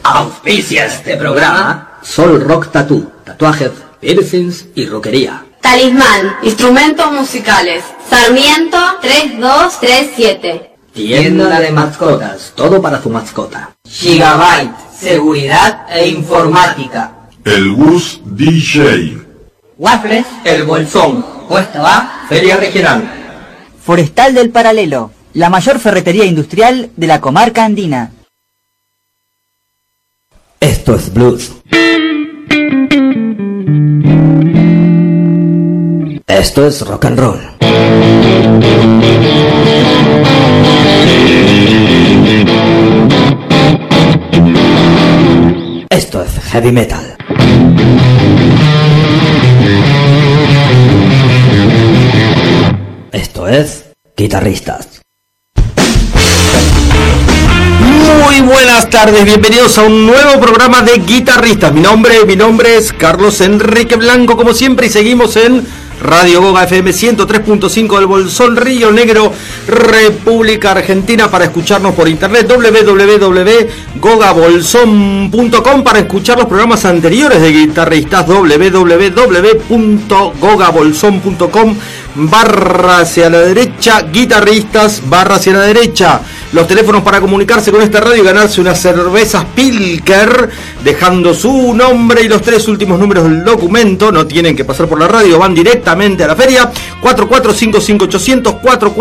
Auspicia este programa Sol Rock Tattoo, tatuajes, piercings y rockería. Talismán, instrumentos musicales, Sarmiento 3237. Tienda de mascotas, todo para su mascota. Gigabyte, seguridad e informática. El Gus DJ. Waffles, El Bolsón. Puesta va, Feria Regional. Forestal del Paralelo, la mayor ferretería industrial de la comarca andina. Esto es blues. Esto es rock and roll. Esto es heavy metal. Esto es Guitarristas. Muy buenas tardes, bienvenidos a un nuevo programa de Guitarristas. Mi nombre es Carlos Enrique Blanco, como siempre, y seguimos en Radio Goga FM 103.5 del Bolsón, Río Negro, República Argentina, para escucharnos por internet, www.gogabolson.com, para escuchar los programas anteriores de Guitarristas, www.gogabolson.com, barra hacia la derecha, Guitarristas, barra hacia la derecha. Los teléfonos para comunicarse con esta radio y ganarse unas cervezas Pilker, dejando su nombre y los 3 últimos números del documento. No tienen que pasar por la radio, van directamente a la feria. 4455-800,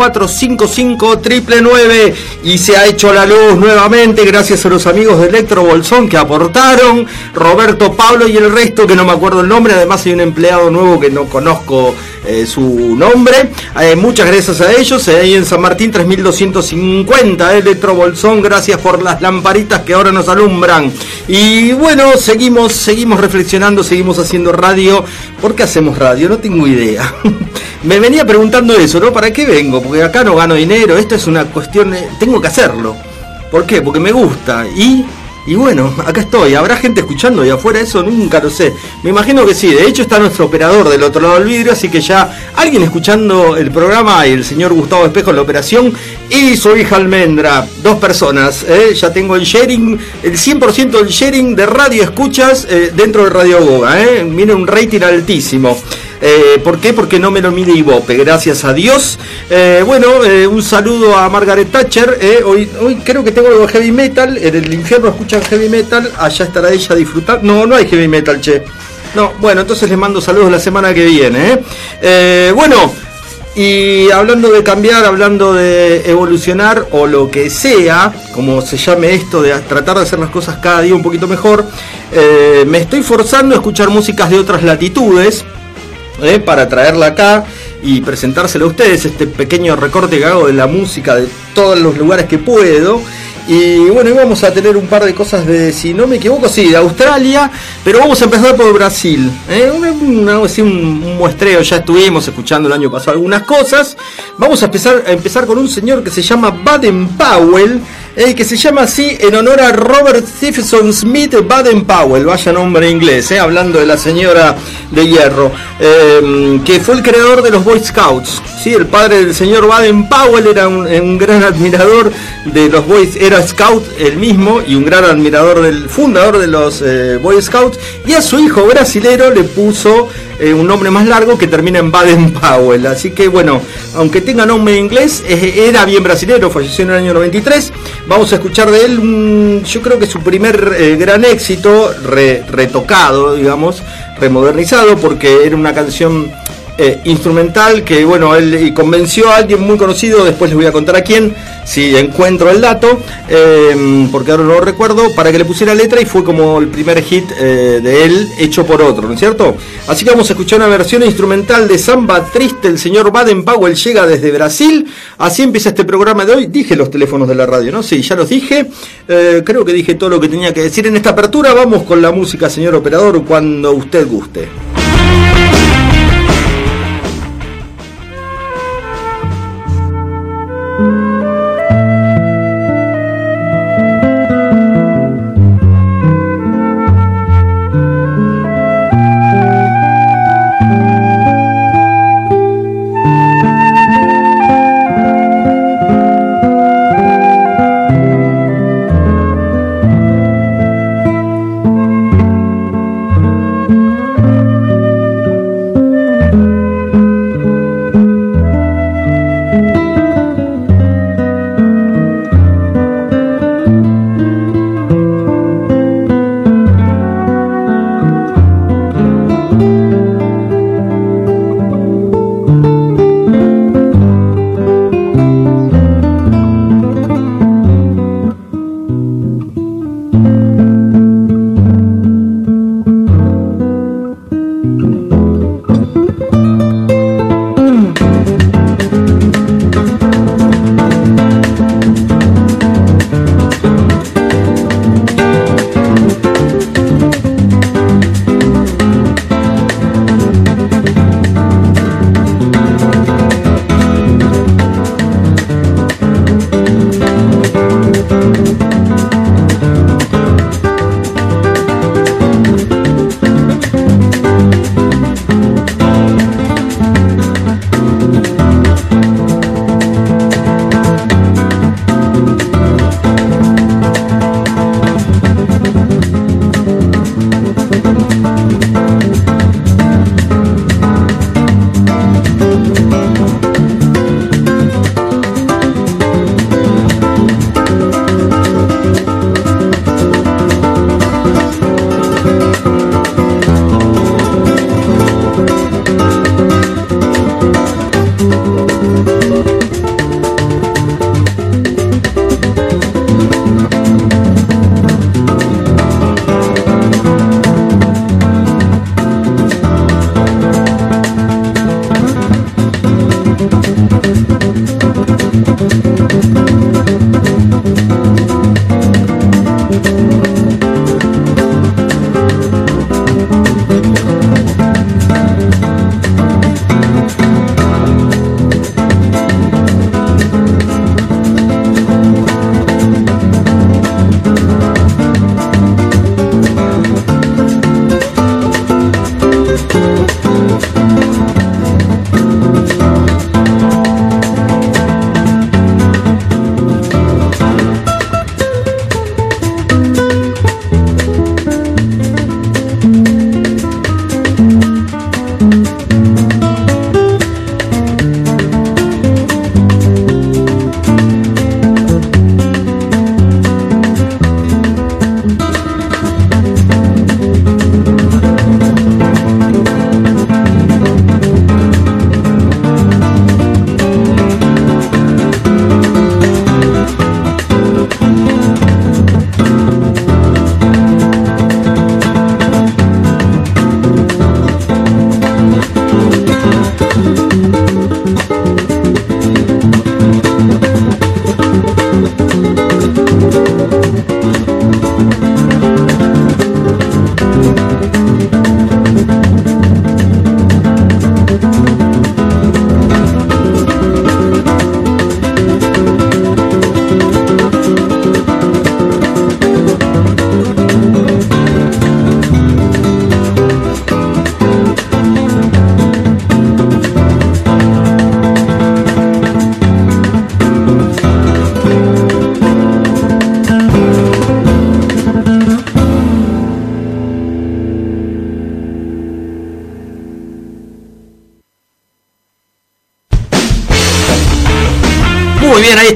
4455-999. Y se ha hecho la luz nuevamente gracias a los amigos de Electro Bolsón que aportaron, Roberto, Pablo y el resto que no me acuerdo el nombre. Además hay un empleado nuevo que no conozco su nombre. Muchas gracias a ellos. Ahí en San Martín 3250, Electro Bolsón, gracias por las lamparitas que ahora nos alumbran. Y bueno, seguimos reflexionando, seguimos haciendo radio. ¿Por qué hacemos radio? No tengo idea. Me venía preguntando eso, ¿no? ¿Para qué vengo? Porque acá no gano dinero, esto es una cuestión, tengo que hacerlo. ¿Por qué? Porque me gusta. Y bueno, acá estoy. ¿Habrá gente escuchando ahí afuera? Eso nunca lo sé. Me imagino que sí. De hecho está nuestro operador del otro lado del vidrio, así que ya alguien escuchando el programa, y el señor Gustavo Espejo en la operación, y su hija Almendra. 2 personas. Ya tengo el sharing, el 100% del sharing de radio escuchas dentro de Radio Goga. Miren, un rating altísimo. ¿Por qué? Porque no me lo mide Ibope, gracias a Dios. Un saludo a Margaret Thatcher. Hoy creo que tengo algo de heavy metal. En el infierno escuchan heavy metal. Allá estará ella disfrutando. No hay heavy metal, che. No, bueno, entonces les mando saludos la semana que viene. Y hablando de cambiar, hablando de evolucionar, o lo que sea, como se llame esto, de tratar de hacer las cosas cada día un poquito mejor, me estoy forzando a escuchar músicas de otras latitudes, para traerla acá y presentárselo a ustedes, este pequeño recorte que hago de la música de todos los lugares que puedo. Y bueno, y vamos a tener un par de cosas de, si no me equivoco, sí, de Australia, pero vamos a empezar por Brasil. Un muestreo, ya estuvimos escuchando el año pasado algunas cosas. Vamos a empezar con un señor que se llama Baden Powell, que se llama así en honor a Robert Stephenson Smith Baden Powell, vaya nombre inglés, hablando de la señora de hierro, que fue el creador de los Boy Scouts. Sí, el padre del señor Baden Powell era un gran admirador de los Boys, era Scout él mismo, y un gran admirador del fundador de los Boy Scouts, y a su hijo brasilero le puso un nombre más largo que termina en Baden Powell. Así que bueno, aunque tenga nombre en inglés, era bien brasilero, falleció en el año 93. Vamos a escuchar de él, yo creo que su primer gran éxito, retocado, digamos, remodernizado, porque era una canción instrumental que, bueno, él convenció a alguien muy conocido, después les voy a contar a quién, si encuentro el dato, porque ahora no lo recuerdo, para que le pusiera letra, y fue como el primer hit de él hecho por otro, ¿no es cierto? Así que vamos a escuchar una versión instrumental de Samba Triste. El señor Baden Powell llega desde Brasil. Así empieza este programa de hoy. Dije los teléfonos de la radio, ¿no? Sí, ya los dije. Creo que dije todo lo que tenía que decir en esta apertura. Vamos con la música, señor operador, cuando usted guste.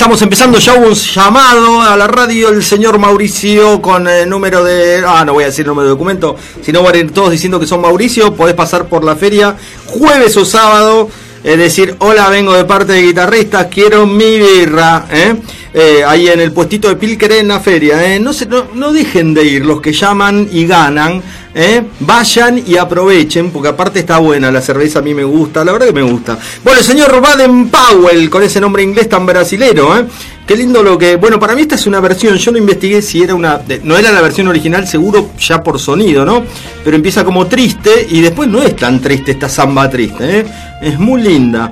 estamos empezando, ya hubo un llamado a la radio, el señor Mauricio con el número de... no voy a decir el número de documento, si no van a ir todos diciendo que son Mauricio. Podés pasar por la feria jueves o sábado, es decir, hola, vengo de parte de guitarristas, quiero mi birra, ahí en el puestito de Pilqueré en la feria, no dejen de ir los que llaman y ganan, vayan y aprovechen, porque aparte está buena la cerveza, a mí me gusta, la verdad que me gusta. Bueno, el señor Baden-Powell, con ese nombre inglés tan brasilero, qué lindo lo que... Bueno, para mí esta es una versión, yo no investigué si era una... No era la versión original, seguro ya por sonido, ¿no? Pero empieza como triste y después no es tan triste esta samba triste, es muy linda.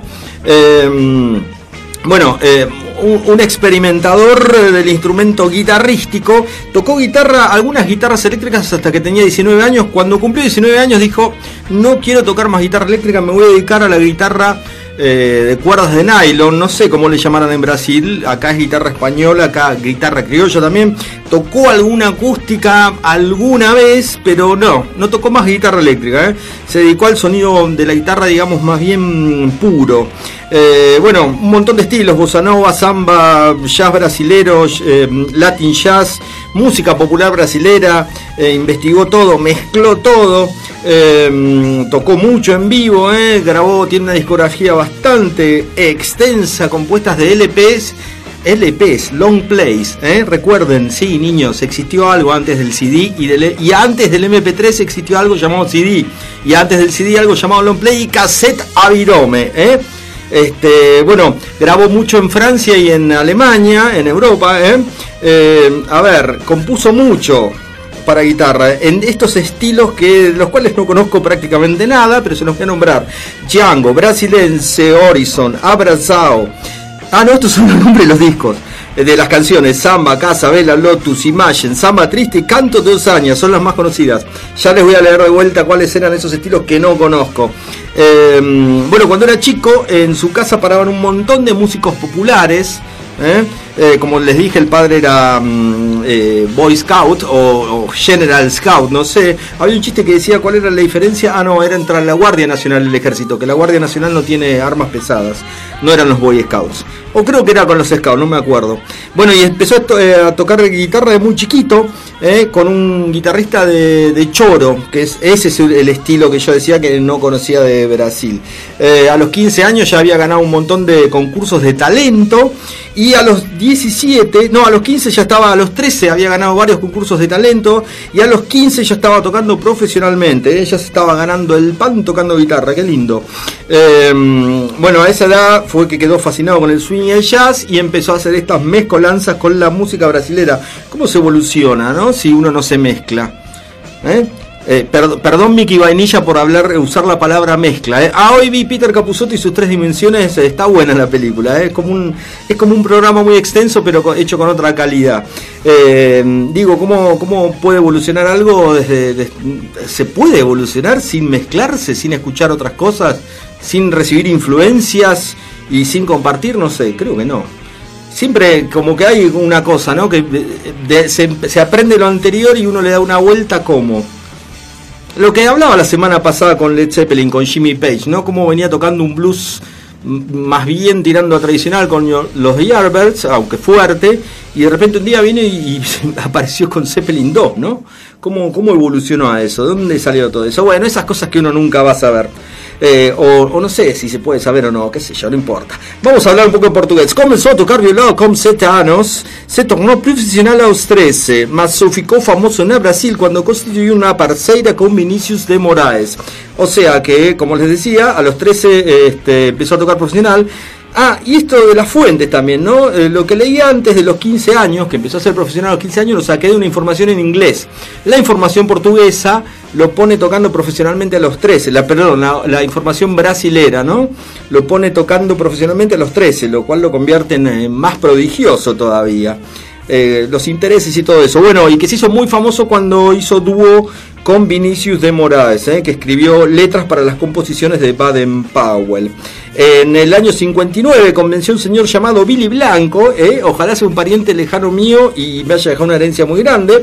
Un experimentador del instrumento guitarrístico, tocó algunas guitarras eléctricas hasta que tenía 19 años. Cuando cumplió 19 años dijo, no quiero tocar más guitarra eléctrica, me voy a dedicar a la guitarra de cuerdas de nylon, no sé cómo le llamarán en Brasil, acá es guitarra española, acá guitarra criolla también. Tocó alguna acústica alguna vez, pero no tocó más guitarra eléctrica, se dedicó al sonido de la guitarra, digamos, más bien puro. Un montón de estilos, bossa nova, samba, jazz brasilero, latin jazz, música popular brasilera, investigó todo, mezcló todo, tocó mucho en vivo, grabó, tiene una discografía bastante extensa, compuestas de LPs, long plays, recuerden, sí, niños, existió algo antes del CD y antes del MP3 existió algo llamado CD, y antes del CD algo llamado long play y cassette a virome, grabó mucho en Francia y en Alemania, en Europa, compuso mucho para guitarra, en estos estilos de los cuales no conozco prácticamente nada, pero se los voy a nombrar: Django, Brasilense, Horizon, Abraçao. Estos son los nombres de los discos, de las canciones: Samba, Casa, Vela, Lotus, Imagine, Samba Triste y Canto de Osaña, son las más conocidas. Ya les voy a leer de vuelta cuáles eran esos estilos que no conozco. Cuando era chico, en su casa paraban un montón de músicos populares. Como les dije, el padre era Boy Scout o General Scout, no sé. Había un chiste que decía cuál era la diferencia. Era entre la Guardia Nacional y el Ejército, que la Guardia Nacional no tiene armas pesadas, no eran los Boy Scouts, o creo que era con los Scouts, no me acuerdo. Y empezó a tocar guitarra de muy chiquito, con un guitarrista de choro, que ese es el estilo que yo decía que no conocía de Brasil. A los 15 años ya había ganado un montón de concursos de talento, y a los 15 ya estaba, a los 13 había ganado varios concursos de talento, y a los 15 ya estaba tocando profesionalmente, ya se estaba ganando el pan tocando guitarra, qué lindo. A esa edad fue que quedó fascinado con el swing y el jazz, y empezó a hacer estas mezcolanzas con la música brasilera. ¿Cómo se evoluciona, no? Si uno no se mezcla. Perdón Mickey Vainilla por usar la palabra mezcla. Hoy vi Peter Capusotto y sus 3 dimensiones, está buena la película, es como un programa muy extenso, pero hecho con otra calidad. ¿Cómo puede evolucionar algo? ¿Se puede evolucionar sin mezclarse, sin escuchar otras cosas, sin recibir influencias y sin compartir? No sé, creo que no. Siempre como que hay una cosa, ¿no? Que se aprende lo anterior y uno le da una vuelta como... Lo que hablaba la semana pasada con Led Zeppelin, con Jimmy Page, ¿no? Cómo venía tocando un blues más bien tirando a tradicional con los Yardbirds, aunque fuerte, y de repente un día vino y apareció con Zeppelin 2, ¿no? ¿Cómo evolucionó a eso? ¿De dónde salió todo eso? Bueno, esas cosas que uno nunca va a saber. O no sé si se puede saber o no, qué sé yo, no importa. Vamos a hablar un pouco em português. Começou a tocar violão com 7 anos, se tornou profissional aos 13, mas só ficou famoso no Brasil quando constituiu uma parceira con Vinícius de Moraes. O sea que, como les decía, a los 13 empezó a tocar profesional. Y esto de las fuentes también, ¿no? Lo que leí antes de los 15 años, que empezó a ser profesional a los 15 años, lo saqué de una información en inglés. La información portuguesa lo pone tocando profesionalmente a los 13, la información brasilera, ¿no? Lo pone tocando profesionalmente a los 13, lo cual lo convierte en más prodigioso todavía. Los intereses y todo eso. Bueno, y que se hizo muy famoso cuando hizo dúo con Vinícius de Moraes, que escribió letras para las composiciones de Baden-Powell. En el año 59 convenció a un señor llamado Billy Blanco, ojalá sea un pariente lejano mío y me haya dejado una herencia muy grande,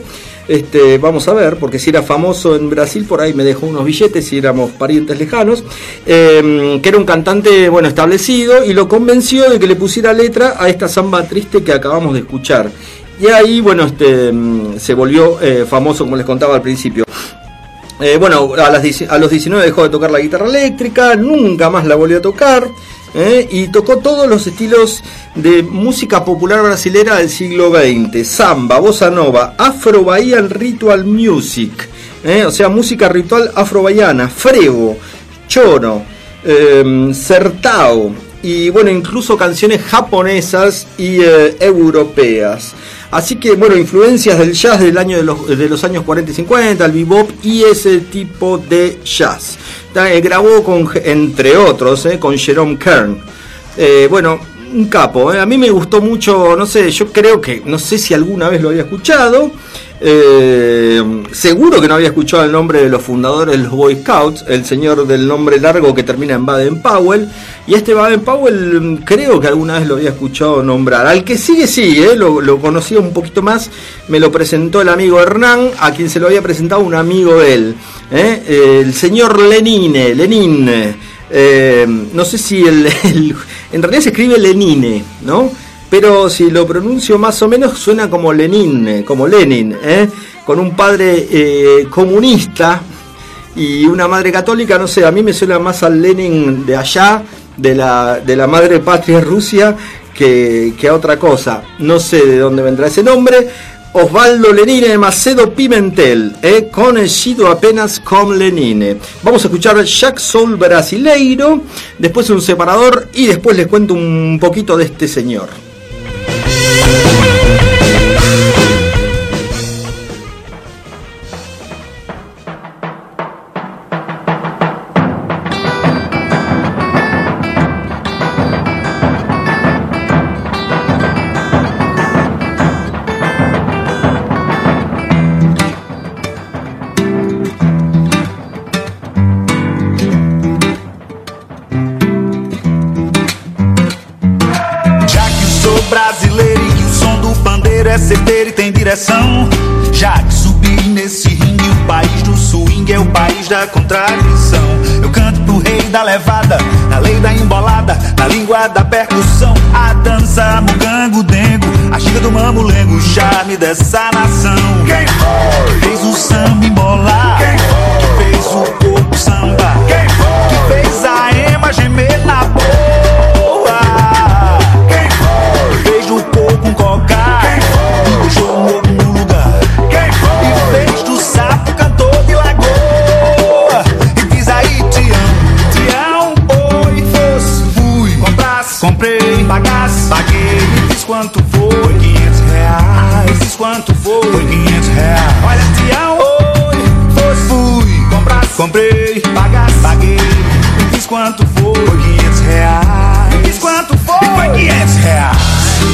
Vamos a ver, porque si era famoso en Brasil, por ahí me dejó unos billetes si éramos parientes lejanos, que era un cantante, bueno, establecido, y lo convenció de que le pusiera letra a esta samba triste que acabamos de escuchar. Y ahí, bueno, se volvió famoso, como les contaba al principio. Bueno, a los 19 dejó de tocar la guitarra eléctrica, nunca más la volvió a tocar. Y tocó todos los estilos de música popular brasilera del siglo XX: samba, bossa nova, afro-bahian ritual music, o sea, música ritual afro-bahiana, frevo, choro, sertao, y bueno, incluso canciones japonesas y europeas. Así que bueno, influencias del jazz de los años 40 y 50, el bebop y ese tipo de jazz. Grabó entre otros, con Jerome Kern. Bueno, un capo. A mí me gustó mucho, no sé, yo creo que, no sé si alguna vez lo había escuchado. Seguro que no había escuchado el nombre de los fundadores de los Boy Scouts, el señor del nombre largo que termina en Baden-Powell. Y Baden-Powell creo que alguna vez lo había escuchado nombrar. Al que sigue, lo conocía un poquito más, me lo presentó el amigo Hernán, a quien se lo había presentado un amigo de él, el señor Lenin. No sé si en realidad se escribe Lenine, ¿no? Pero si lo pronuncio más o menos suena como Lenin, con un padre comunista y una madre católica. No sé, a mí me suena más al Lenin de allá, de la madre patria Rusia, que a otra cosa. No sé de dónde vendrá ese nombre. Osvaldo Lenine Macedo Pimentel, conocido apenas como Lenine. Vamos a escuchar Jack Soul Brasileiro, después un separador y después les cuento un poquito de este señor. Já que subi nesse ringue, o país do swing é o país da contradição. Eu canto pro rei da levada, na lei da embolada, na língua da percussão. A dança, mugango, dengo, a xiga do mamulengo, o charme dessa nação. Quem foi? Fez o samba embolar. Quem foi? Fez o corpo samba. Quem foi? Que fez a ema gemer na boa. Quem foi? Fez do corpo um cocar. Quem foi? Deixou um ovo no lugar. Quem foi? E fez do sapo cantor de lagoa. E diz aí, Tião, oi, fosse, fui, comprasse, comprei, pagasse, paguei. Me diz quanto foi, 500 reais. Me diz quanto foi, 500 reais. Olha, Tião, oi, fosse, fui, comprasse, comprei, pagasse, paguei. Me diz quanto foi, 500 reais. Me diz quanto foi, e foi 500 reais.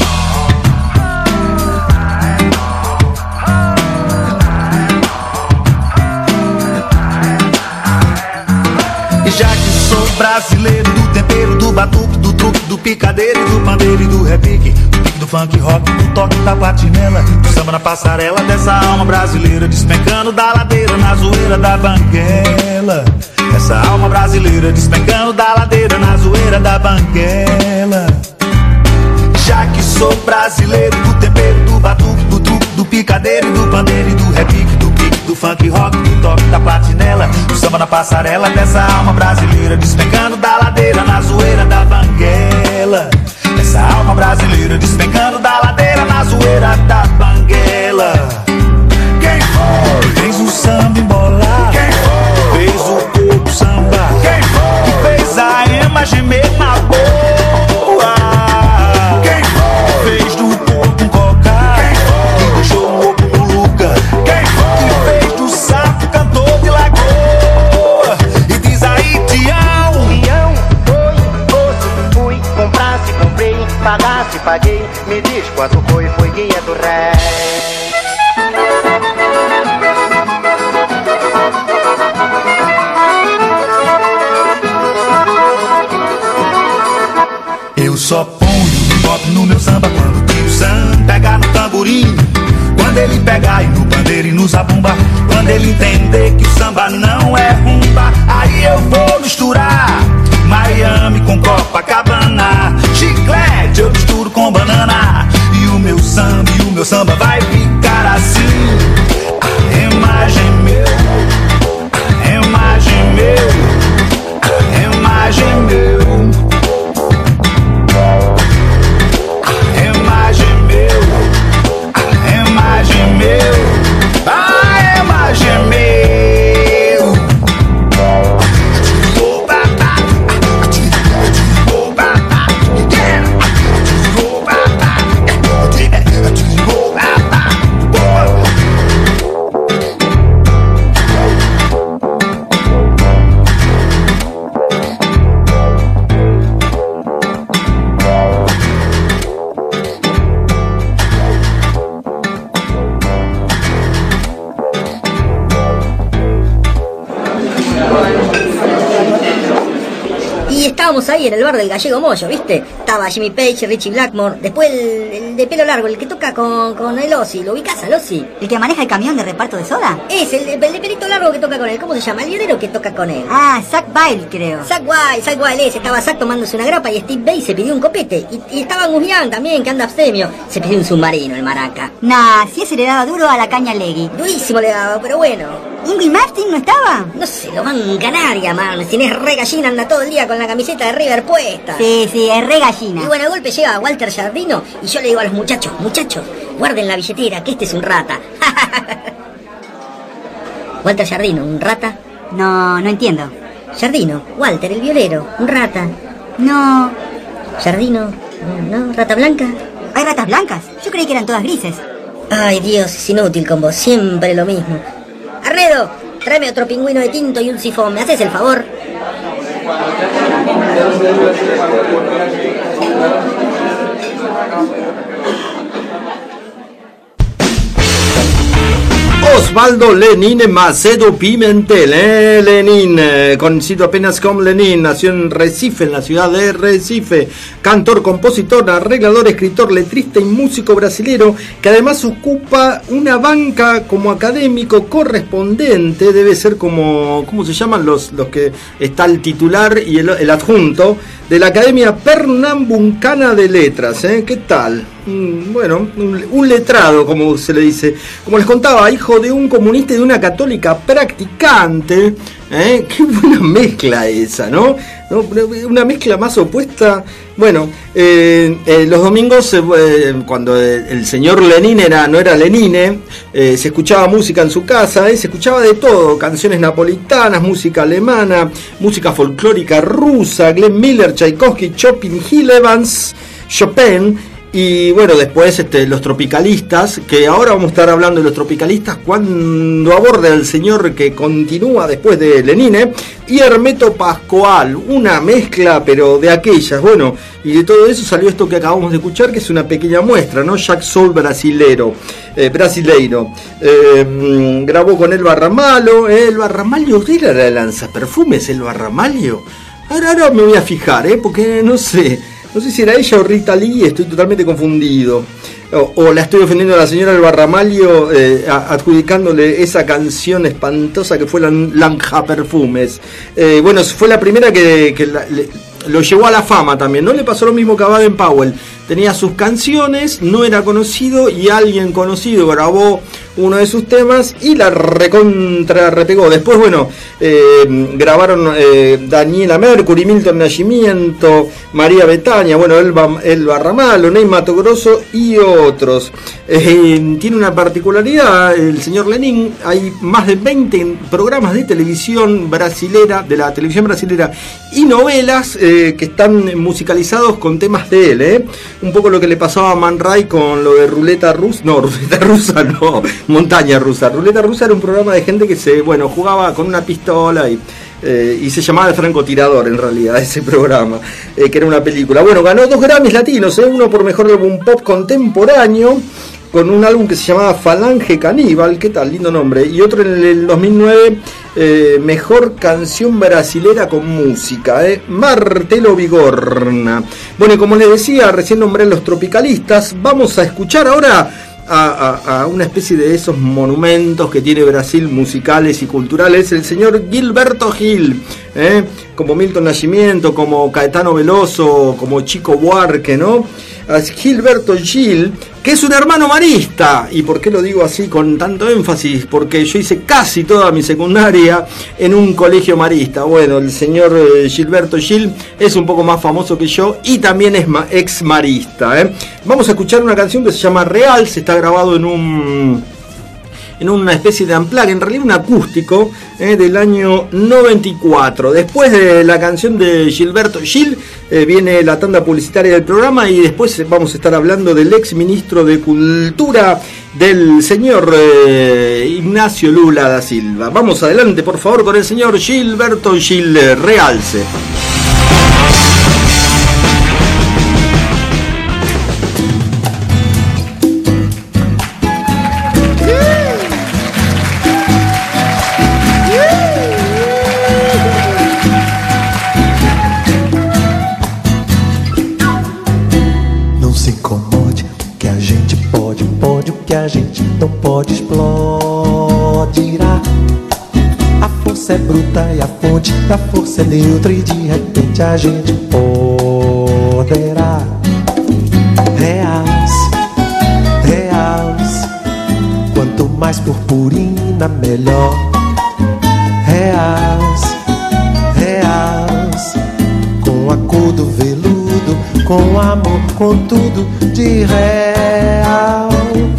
Já que sou brasileiro, do tempero, do batuque, do truque, do picadeiro, do pandeiro e do repique, do pique, do funk rock, do toque da platinela, do samba na passarela, dessa alma brasileira despencando da ladeira na zoeira da banguela. Essa alma brasileira despencando da ladeira na zoeira da banguela. Já que sou brasileiro, do tempero, do batuque, do truque, do picadeiro, do pandeiro e do repique, do pique, do funk rock, do toque da platinela, do samba na passarela, dessa alma brasileira despencando da ladeira na zoeira da banguela. Essa alma brasileira despencando da ladeira na zoeira da banguela. Quem foi? Fez o samba embolar. Quem foi? Fez o corpo samba. Quem foi? Que fez a ema gemer na boa. Quem foi? Fez do corpo um cocar. Quem foi? E deixou um ovo no lugar. Quem foi? Que fez do sapo cantor de lagoa. E diz aí, Tião, foi, fui, comprasse, comprei, pagasse, paguei. Me diz quanto foi 500 reais. Eu só ponho pop no meu samba quando o Tio Sam pega no tamborim. Quando ele pegar e no pandeiro ele no zabumba. Quando ele entender que o samba não é rumba, aí eu vou misturar Miami com Copacabana. Chiclete eu misturo com banana. E o meu samba vai ficar assim. A imagem meu, a imagem meu, a imagem meu. Estábamos ahí en el bar del Gallego Moyo, ¿viste? Estaba Jimmy Page, Richie Blackmore, después el de pelo largo, el que toca con el Ozzy. ¿Lo ubicás al Ozzy? ¿El que maneja el camión de reparto de soda? Es el de pelito largo que toca con él. ¿Cómo se llama? El violero que toca con él. Ah, Zack Wild, creo. Zack Wild ese. Estaba Zack tomándose una grapa y Steve Vai se pidió un copete. Y estaba Angus Young también, que anda abstemio. Se pidió un submarino, el maraca. Nah, si ese le daba duro a la caña Leggy. Durísimo le daba, pero bueno. ¿Ingrid Martin no estaba? No se lo van Canaria, Martin. Es re gallina, anda todo el día con la camiseta de River puesta. Sí, es re gallina. Y bueno, a golpe llega Walter Jardino y yo le digo a los muchachos, guarden la billetera, que este es un rata. Walter Jardino, ¿un rata? No entiendo. Jardino, Walter, el violero, un rata. No. Jardino, ¿no? ¿Rata blanca? ¿Hay ratas blancas? Yo creí que eran todas grises. Ay, Dios, es inútil con vos, siempre lo mismo. Arnedo, tráeme otro pingüino de tinto y un sifón, ¿me haces el favor? Osvaldo Lenin Macedo Pimentel, Lenin, conocido apenas como Lenin, nació en Recife, en la ciudad de Recife, cantor, compositor, arreglador, escritor, letrista y músico brasilero, que además ocupa una banca como académico correspondente, debe ser como, ¿cómo se llaman los que está el titular y el adjunto? De la Academia Pernambucana de Letras, ¿Qué tal? Bueno, un letrado, como se le dice. Como les contaba, hijo de un comunista y de una católica practicante. Qué buena mezcla esa, ¿no? Una mezcla más opuesta. Bueno, los domingos, cuando el señor Lenin no era Lenine, se escuchaba música en su casa, se escuchaba de todo, canciones napolitanas, música alemana, música folclórica rusa, Glenn Miller, Tchaikovsky, Chopin, Gil Evans, Chopin. Y bueno, después los tropicalistas, que ahora vamos a estar hablando de los tropicalistas cuando aborda el señor que continúa después de Lenine, y Hermeto Pascoal, una mezcla pero de aquellas. Bueno, y de todo eso salió esto que acabamos de escuchar, que es una pequeña muestra, ¿no? Jack Soul brasileiro. Grabó con Elba Ramalho, Elba Ramalho, ¿qué era la lanzaperfumes, Elba Ramalho? Ahora me voy a fijar, porque no sé si era ella o Rita Lee, estoy totalmente confundido. O la estoy ofendiendo a la señora Elba Ramalho, adjudicándole esa canción espantosa que fue Lanja Perfumes. Bueno, fue la primera que lo llevó a la fama también. No le pasó lo mismo que a Baden Powell. Tenía sus canciones, no era conocido, y alguien conocido grabó uno de sus temas y la recontra repegó. Después, bueno, grabaron Daniela Mercury, Milton Nascimento, María Bethânia, bueno, Elba Ramalho, Ney Matogrosso y otros. Tiene una particularidad el señor Lenin. Hay más de 20 programas de televisión brasilera, de la televisión brasilera, y novelas que están musicalizados con temas de él, Un poco lo que le pasaba a Man Ray con lo de Ruleta Rusa. No, Ruleta Rusa no, Montaña Rusa. Ruleta Rusa era un programa de gente que jugaba con una pistola y se llamaba El Francotirador, en realidad, ese programa, que era una película. Bueno, ganó 2 Grammys latinos, uno por mejor álbum pop contemporáneo, con un álbum que se llamaba Falange Caníbal, ¿qué tal? Lindo nombre. Y otro en el 2009, mejor canción brasilera con música, Martelo Vigorna. Bueno, y como les decía, recién nombré a los tropicalistas. Vamos a escuchar ahora a una especie de esos monumentos que tiene Brasil, musicales y culturales, el señor Gilberto Gil, como Milton Nascimento, como Caetano Veloso, como Chico Buarque, ¿no? Gilberto Gil, que es un hermano marista. ¿Y por qué lo digo así con tanto énfasis? Porque yo hice casi toda mi secundaria en un colegio marista. Bueno, el señor Gilberto Gil es un poco más famoso que yo y también es ex marista. Vamos a escuchar una canción que se llama Real, se está grabado en una especie de unplugged, en realidad un acústico, del año 94. Después de la canción de Gilberto Gil, viene la tanda publicitaria del programa y después vamos a estar hablando del ex ministro de Cultura, del señor Ignacio Lula da Silva. Vamos adelante, por favor, con el señor Gilberto Gil, Realce. Que a gente não pode explodirá. A força é bruta e a fonte da força é neutra e de repente a gente poderá. Realce, realce, quanto mais purpurina melhor. Realce, realce, com a cor do veludo, com amor, com tudo de real.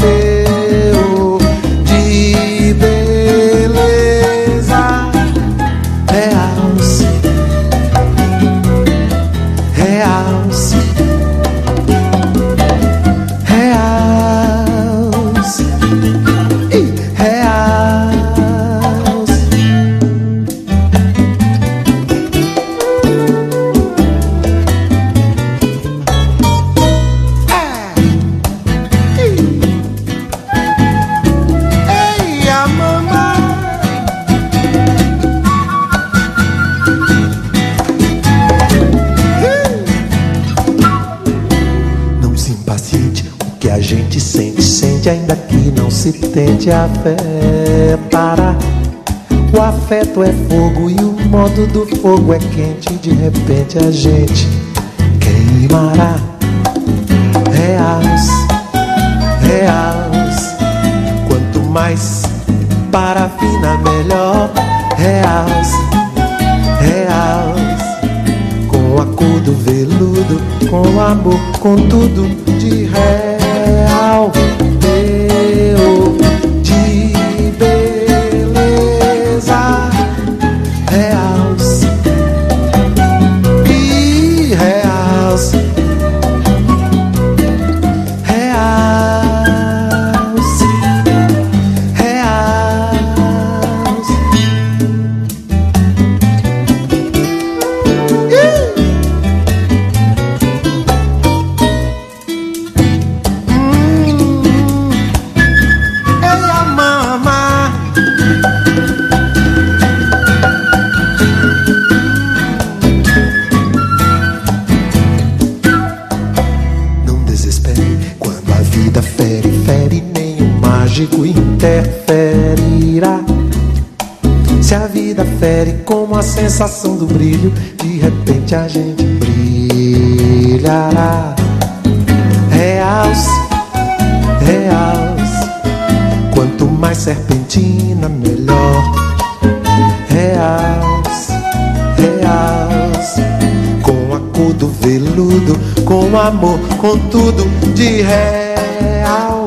Ainda que não se tente afetar. O afeto é fogo e o modo do fogo é quente. De repente a gente queimará. Realce, realce, quanto mais parafina melhor. Realce, realce, com a cor do veludo, com amor, com tudo de real. Interferirá. Se a vida fere como a sensação do brilho, de repente a gente brilhará. Realce, realce, quanto mais serpentina melhor. Realce, realce, com a cor do veludo, com amor, com tudo de real.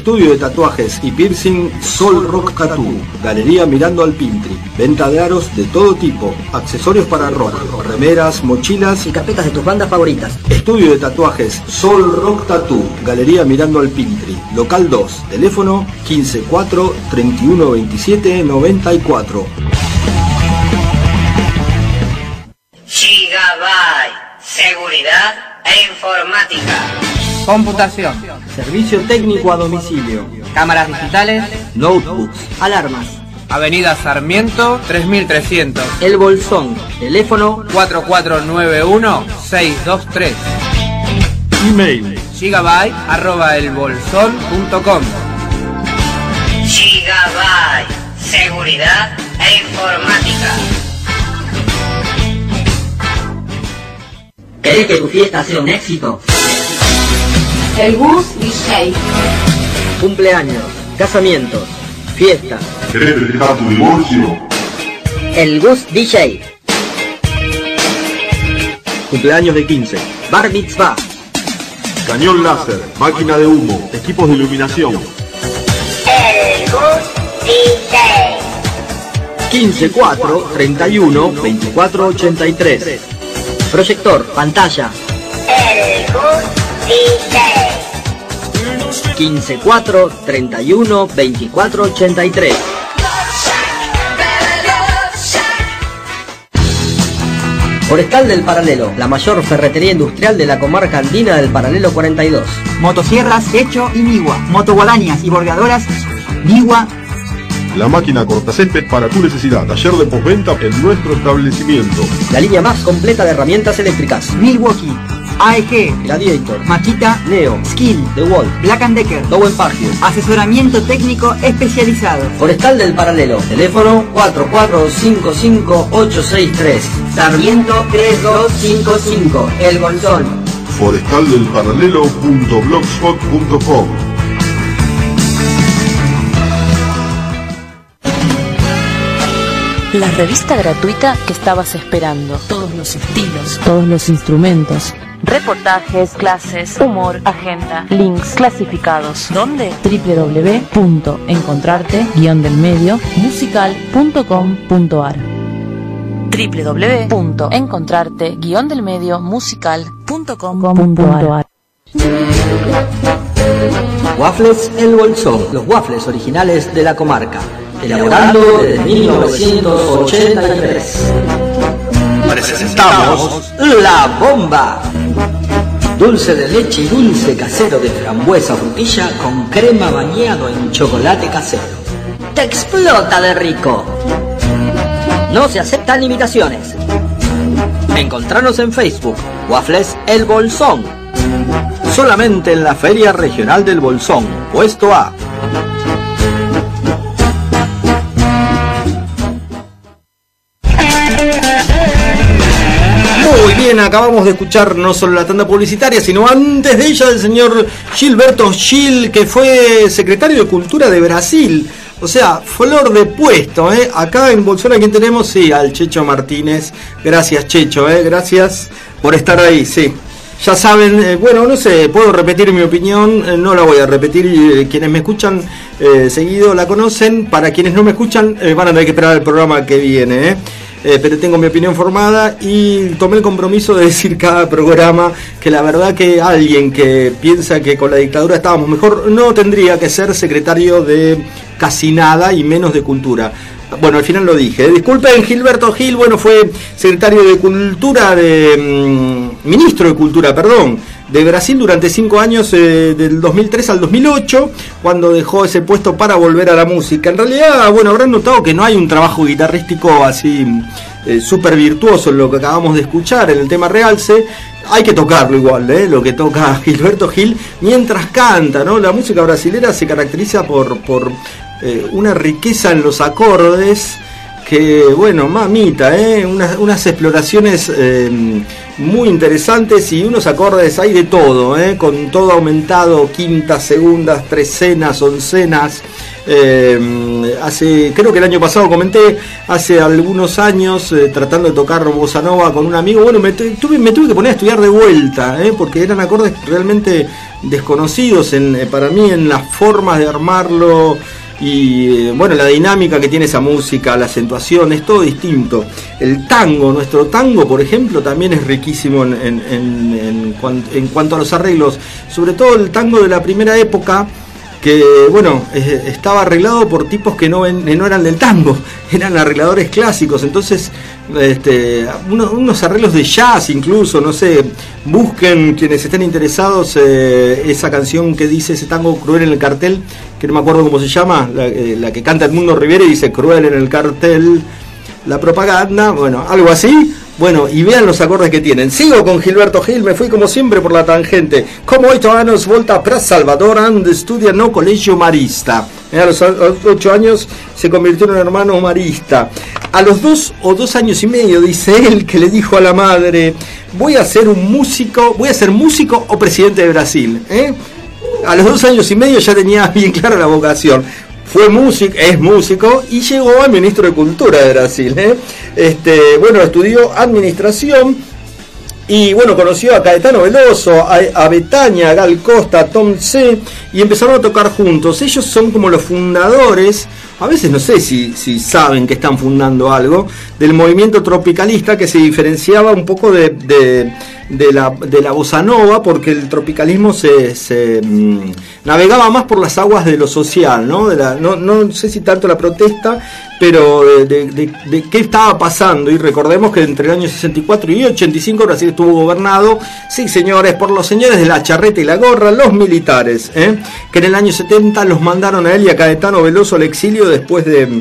Estudio de tatuajes y piercing Sol Rock Tattoo. Galería mirando al Pintri. Venta de aros de todo tipo. Accesorios para rock. Remeras, mochilas Y carpetas de tus bandas favoritas. Estudio de tatuajes Sol Rock Tattoo. Galería mirando al Pintri. Local 2. Teléfono 154 31 27 94. Gigabyte. Seguridad e informática. Computación. Servicio técnico a domicilio. Cámaras digitales. Notebooks. Alarmas. Avenida Sarmiento 3300. El Bolsón. Teléfono 4491-623. Email. gigabyte@elbolsón.com. Gigabyte. Seguridad e informática. ¿Querés que tu fiesta sea un éxito? El Bus DJ. Cumpleaños. Casamientos. Fiestas. ¿Querés festejar tu divorcio? El Gus DJ. Cumpleaños de 15. Bar Mitzvah. Cañón láser, máquina de humo, equipos de iluminación. El Bus DJ. 15 4 31 24 83. Proyector. Pantalla. El Bus DJ. 15 4 31 24 83. Forestal del Paralelo, la mayor ferretería industrial de la comarca andina del Paralelo 42. Motosierras Hecho y Niwa. Motoguadañas y bordeadoras Niwa. La máquina cortacésped para tu necesidad. Taller de postventa en nuestro establecimiento. La línea más completa de herramientas eléctricas. Milwaukee. AEG. Gladiator. Makita. Neo. Skill. DeWalt. Black & Decker. Dowen Pagio. Asesoramiento técnico especializado. Forestal del Paralelo. Teléfono 4455863. Sarmiento 3255. El Bolsón. Forestaldelparalelo.blogspot.com. La revista gratuita que estabas esperando. Todos los estilos, todos los instrumentos. Reportajes, clases, humor, agenda, links, clasificados. ¿Dónde? www.encontrarte-delmedio-musical.com.ar www.encontrarte-delmedio-musical.com.ar Waffles El Bolsón, los waffles originales de la comarca, elaborando desde 1983. Presentamos La Bomba. Dulce de leche y dulce casero de frambuesa o frutilla con crema bañado en chocolate casero. Te explota de rico. No se aceptan imitaciones. Encontranos en Facebook, Waffles El Bolsón. solamente en la Feria Regional del Bolsón, puesto A. Muy bien, acabamos de escuchar no solo la tanda publicitaria, sino antes de ella el señor Gilberto Gil, que fue secretario de Cultura de Brasil. O sea, flor de puesto, ¿eh? Acá en Bolsón, ¿a quién tenemos? Sí, al Checho Martínez. Gracias, Checho, ¿eh? Gracias por estar ahí, sí. Ya saben, bueno, no sé, puedo repetir mi opinión, no la voy a repetir, quienes me escuchan seguido la conocen, para quienes no me escuchan van a tener que esperar el programa que viene, pero tengo mi opinión formada y tomé el compromiso de decir cada programa que la verdad que alguien que piensa que con la dictadura estábamos mejor no tendría que ser secretario de casi nada y menos de cultura. Bueno, al final lo dije. Disculpen, Gilberto Gil, bueno, fue secretario de Cultura, ministro de Cultura, perdón, de Brasil durante 5 años, del 2003 al 2008, cuando dejó ese puesto para volver a la música. En realidad, bueno, habrán notado que no hay un trabajo guitarrístico así súper virtuoso en lo que acabamos de escuchar, en el tema Realce. Hay que tocarlo igual, lo que toca Gilberto Gil mientras canta, ¿no? La música brasilera se caracteriza por una riqueza en los acordes que, bueno, mamita, unas exploraciones muy interesantes y unos acordes, hay de todo, con todo aumentado, quintas, segundas, trecenas, oncenas, Creo que el año pasado comenté, hace algunos años, tratando de tocar bossa nova con un amigo, bueno, me tuve que poner a estudiar de vuelta, porque eran acordes realmente desconocidos para mí en las formas de armarlo. Y bueno, la dinámica que tiene esa música, la acentuación, es todo distinto. El tango, nuestro tango, por ejemplo, también es riquísimo en cuanto a los arreglos, sobre todo el tango de la primera época, que bueno, estaba arreglado por tipos que no eran del tango, eran arregladores clásicos. Entonces unos arreglos de jazz incluso, no sé, busquen quienes estén interesados esa canción que dice ese tango Cruel en el cartel, que no me acuerdo cómo se llama, la que canta Edmundo Rivera y dice Cruel en el cartel, la propaganda, bueno, algo así. Bueno, y vean los acordes que tienen. Sigo con Gilberto Gil, me fui como siempre por la tangente. Como 8 años volta para Salvador, and estudia no colegio marista. A los 8 años se convirtió en un hermano marista. A los 2 o 2 años y medio, dice él, que le dijo a la madre, voy a ser músico o presidente de Brasil. A los 2 años y medio ya tenía bien clara la vocación. Es músico y llegó a ministro de Cultura de Brasil. Bueno, estudió administración y bueno, conoció a Caetano Veloso, a Betania, a Gal Costa, a Tom C. y empezaron a tocar juntos. Ellos son como los fundadores, a veces no sé si saben que están fundando algo, del movimiento tropicalista, que se diferenciaba un poco de la bossa nova, porque el tropicalismo se navegaba más por las aguas de lo social, ¿no? No sé si tanto la protesta, pero de qué estaba pasando. Y recordemos que entre el año 64 y 85 Brasil estuvo gobernado, sí señores, por los señores de la charreta y la gorra, los militares, que en el año 70 los mandaron a él y a Caetano Veloso al exilio después de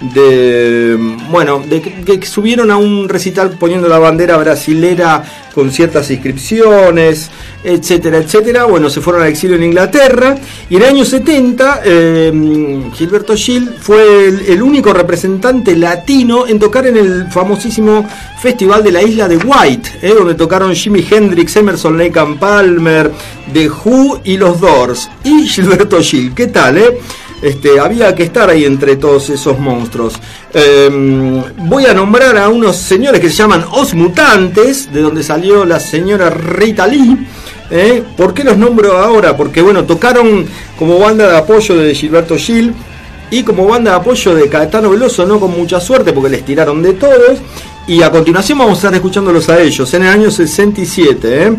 que subieron a un recital poniendo la bandera brasilera con ciertas inscripciones, etcétera, etcétera. Bueno, se fueron al exilio en Inglaterra, y en el año 70 Gilberto Gil fue el único representante latino en tocar en el famosísimo festival de la isla de White, donde tocaron Jimi Hendrix, Emerson, Lake and Palmer, The Who y los Doors, y Gilberto Gil. ¿Qué tal, había que estar ahí entre todos esos monstruos. Voy a nombrar a unos señores que se llaman Os Mutantes, de donde salió la señora Rita Lee. ¿Por qué los nombro ahora? Porque bueno, tocaron como banda de apoyo de Gilberto Gil y como banda de apoyo de Caetano Veloso, no con mucha suerte porque les tiraron de todos. Y a continuación vamos a estar escuchándolos a ellos en el año 67.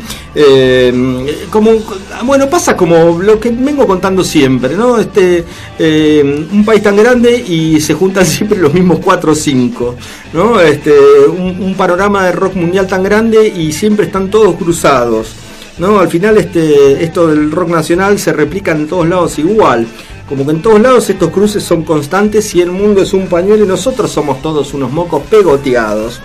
Pasa como lo que vengo contando siempre, ¿no? Un país tan grande y se juntan siempre los mismos 4 o 5, ¿no? Un panorama de rock mundial tan grande y siempre están todos cruzados, ¿no? Al final esto del rock nacional se replica en todos lados igual. Como que en todos lados estos cruces son constantes y el mundo es un pañuelo y nosotros somos todos unos mocos pegoteados.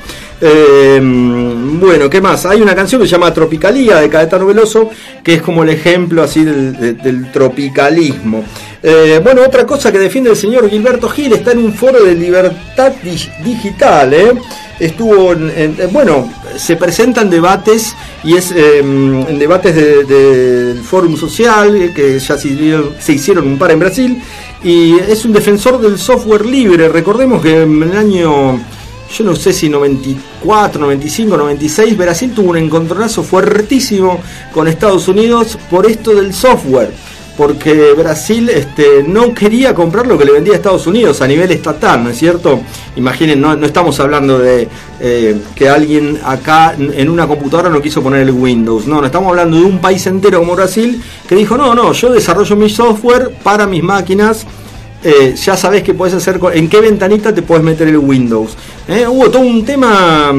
Bueno, ¿qué más? Hay una canción que se llama Tropicalía de Caetano Veloso, que es como el ejemplo así del tropicalismo. Bueno, otra cosa que defiende el señor Gilberto Gil, está en un foro de libertad digital, estuvo se presentan debates y es en debates del Fórum Social, que ya se hicieron un par en Brasil, y es un defensor del software libre. Recordemos que en el año, yo no sé si 94, 95, 96, Brasil tuvo un encontronazo fuertísimo con Estados Unidos por esto del software, porque Brasil no quería comprar lo que le vendía a Estados Unidos a nivel estatal, ¿no es cierto? Imaginen, no estamos hablando de que alguien acá en una computadora no quiso poner el Windows, no estamos hablando de un país entero como Brasil que dijo, no, yo desarrollo mi software para mis máquinas. Ya sabés que podés hacer, en qué ventanita te podés meter el Windows. Hubo todo un tema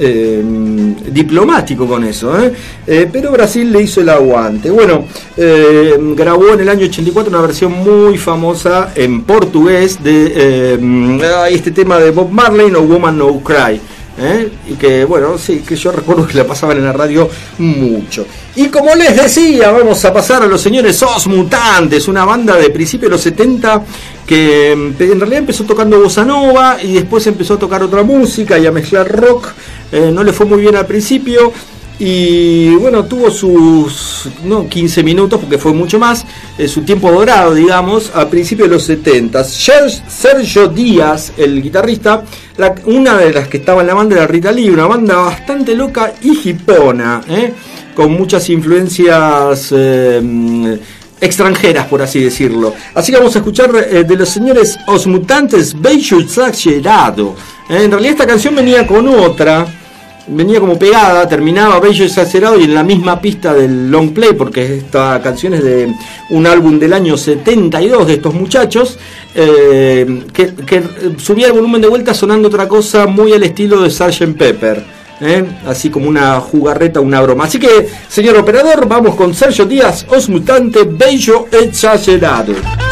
diplomático con eso, pero Brasil le hizo el aguante. Bueno, grabó en el año 84 una versión muy famosa en portugués de este tema de Bob Marley, No Woman No Cry. Y que bueno, sí, que yo recuerdo que la pasaban en la radio mucho. Y como les decía, vamos a pasar a los señores Os Mutantes, una banda de principios de los 70 que en realidad empezó tocando bossa nova y después empezó a tocar otra música y a mezclar rock. No le fue muy bien al principio y bueno, tuvo sus no 15 minutos, porque fue mucho más, su tiempo dorado, digamos, a principios de los 70. Sergio Díaz, el guitarrista, una de las que estaba en la banda era Rita Lee, una banda bastante loca y hipona, con muchas influencias extranjeras, por así decirlo. Así que vamos a escuchar de los señores Os Mutantes, Beijo Exagerado. En realidad esta canción venía con otra, venía como pegada, terminaba Beijo Exagerado y en la misma pista del long play, porque esta canción es de un álbum del año 72 de estos muchachos, que subía el volumen de vuelta sonando otra cosa muy al estilo de Sgt. Pepper. Así como una jugarreta, una broma. Así que, señor operador, vamos con Sergio Díaz, Os Mutantes, Beijo Exagerado.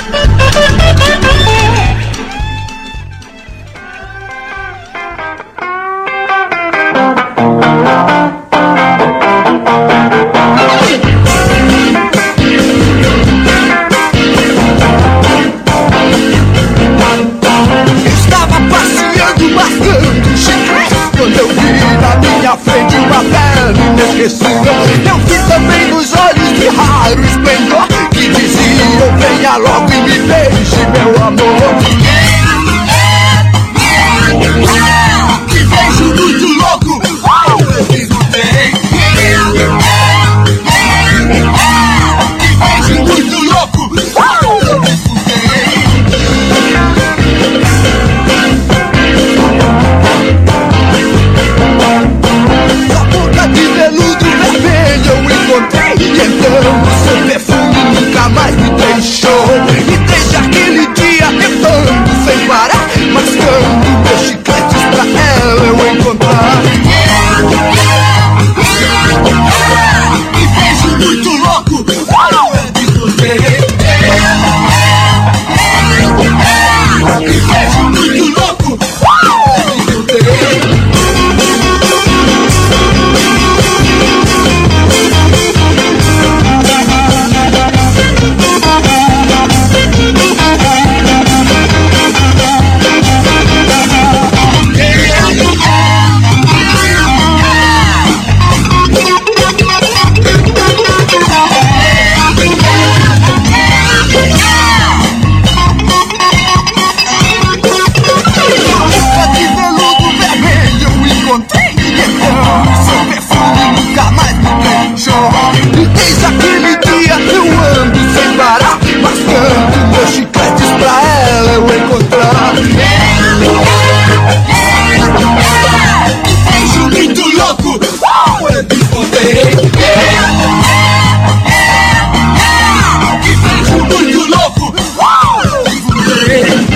Estava passeando bastante chiclete quando eu vi na minha frente uma perna inesquecível. Eu vi também nos olhos de raro esplendor que diziam: venha logo e me beije, meu amor. Que beijo muito louco, eu preciso ter. Que beijo muito louco, eu preciso ter. De veludo vermelho eu encontrei, e então o seu perfume nunca mais me deixou. E desde aquele dia tentando sem parar, mascando meus chicletes pra ela eu encontrar. Que beijo muito louco, eu desgostei. Que beijo muito louco, eu desgostei. E desde aquele dia eu ando sem parar, mascando meus chicletes pra ela eu encontrar. Que beijo muito louco, eu te contei. Que beijo muito louco, eu te contei.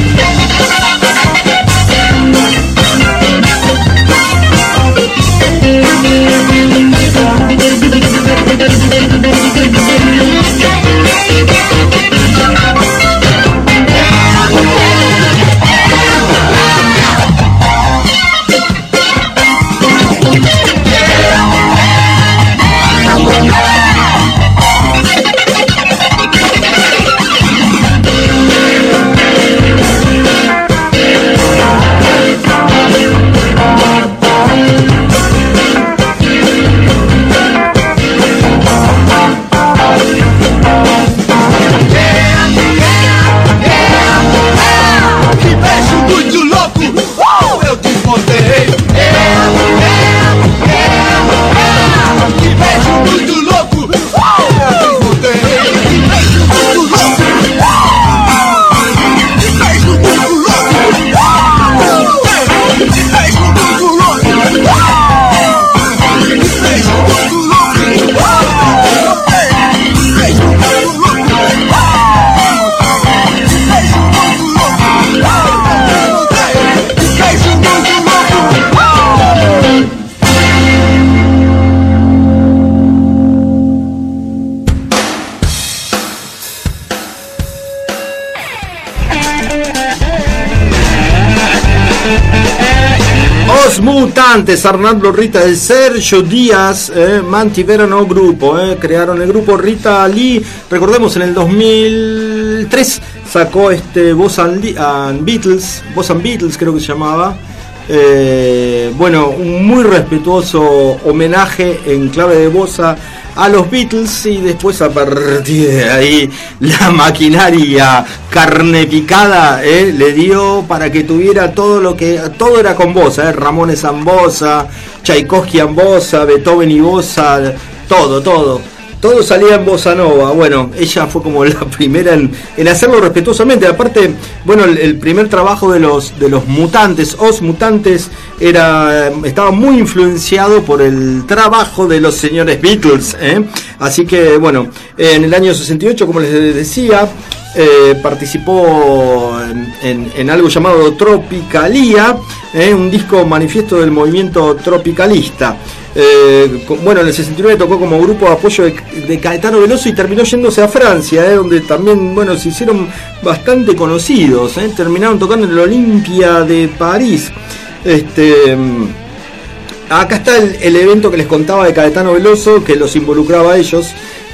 Os Mutantes, Arnaldo Rita e Sergio Díaz mantiveron un grupo, crearon el grupo. Rita Lee, recordemos, en el 2003 sacó Boss and Beatles creo que se llamaba, Bueno, un muy respetuoso homenaje en clave de bossa a los Beatles, y después a partir de ahí la maquinaria carne picada le dio para que tuviera todo era con bossa, Ramones en bossa, Tchaikovsky en bossa, Beethoven y bossa, todo salía en bossa nova. Bueno, ella fue como la primera en hacerlo respetuosamente. Aparte, bueno, el primer trabajo de los Mutantes, Os Mutantes, estaba muy influenciado por el trabajo de los señores Beatles, Así que, bueno, en el año 68, como les decía, participó en algo llamado Tropicalia, un disco manifiesto del movimiento tropicalista. Bueno, en el 69 tocó como grupo de apoyo de Caetano Veloso y terminó yéndose a Francia, donde también, bueno, se hicieron bastante conocidos, terminaron tocando en el Olympia de París. Acá está el evento que les contaba de Caetano Veloso, que los involucraba a ellos.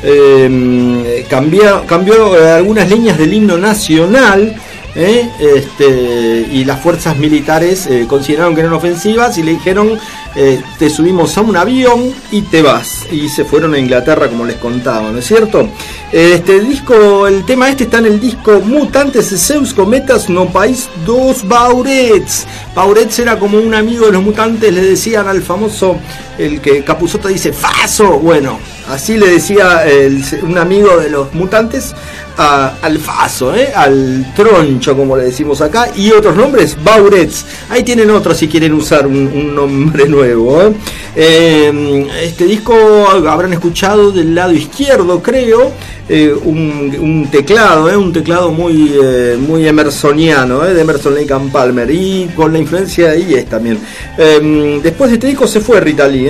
Cambió algunas líneas del himno nacional, y las fuerzas militares consideraron que eran ofensivas y le dijeron, te subimos a un avión y te vas, y se fueron a Inglaterra, como les contaba, ¿no es cierto? El tema está en el disco Mutantes e seus cometas no país dos Baurets. Baurets era como un amigo de los Mutantes, le decían al famoso, el que Capusotto dice Faso, bueno, así le decía un amigo de los Mutantes al Faso, al Troncho, como le decimos acá, y otros nombres, Baurets. Ahí tienen otros si quieren usar un nombre nuevo. Este disco habrán escuchado del lado izquierdo, creo, un teclado muy emersoniano, de Emerson Lake and Palmer, y con la influencia de Yes también. Después de este disco se fue Rita Lee,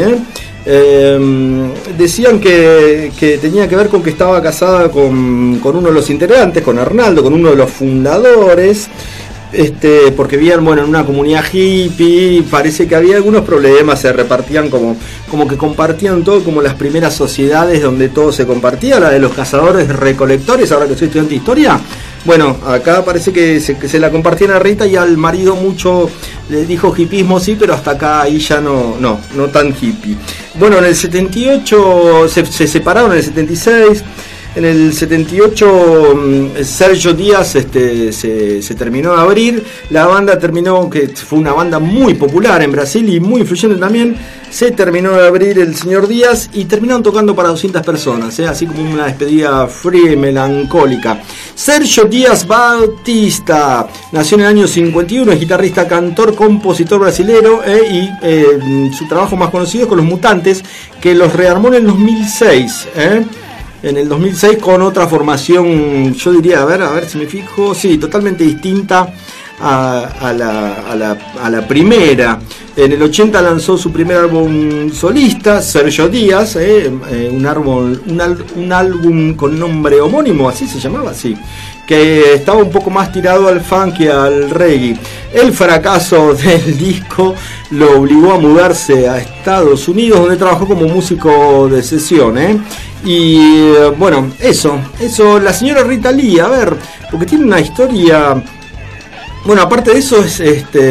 decían que tenía que ver con que estaba casada con uno de los integrantes, con Arnaldo, con uno de los fundadores, porque vivían, bueno, en una comunidad hippie. Parece que había algunos problemas, se repartían como que compartían todo, como las primeras sociedades donde todo se compartía, la de los cazadores recolectores. Ahora que soy estudiante de historia, bueno, acá parece que se la compartían a Rita, y al marido mucho le dijo hipismo, sí, pero hasta acá ahí ya no tan hippie. Bueno, en el 78 se separaron, en el 76. En el 78 Sergio Díaz se terminó de abrir. La banda terminó, que fue una banda muy popular en Brasil y muy influyente también. Se terminó de abrir el señor Díaz y terminaron tocando para 200 personas, así como una despedida fría y melancólica. Sergio Díaz Bautista nació en el año 51, es guitarrista, cantor, compositor brasilero, y su trabajo más conocido es con los Mutantes, que los rearmó en el 2006. En el 2006 con otra formación, yo diría, a ver si me fijo, sí, totalmente distinta a la primera. En el 80 lanzó su primer álbum solista, Sergio Díaz, un álbum con nombre homónimo, así se llamaba, así, que estaba un poco más tirado al funk y al reggae. El fracaso del disco lo obligó a mudarse a Estados Unidos, donde trabajó como músico de sesión, Y bueno, eso, la señora Rita Lee, a ver, porque tiene una historia. Bueno, aparte de eso es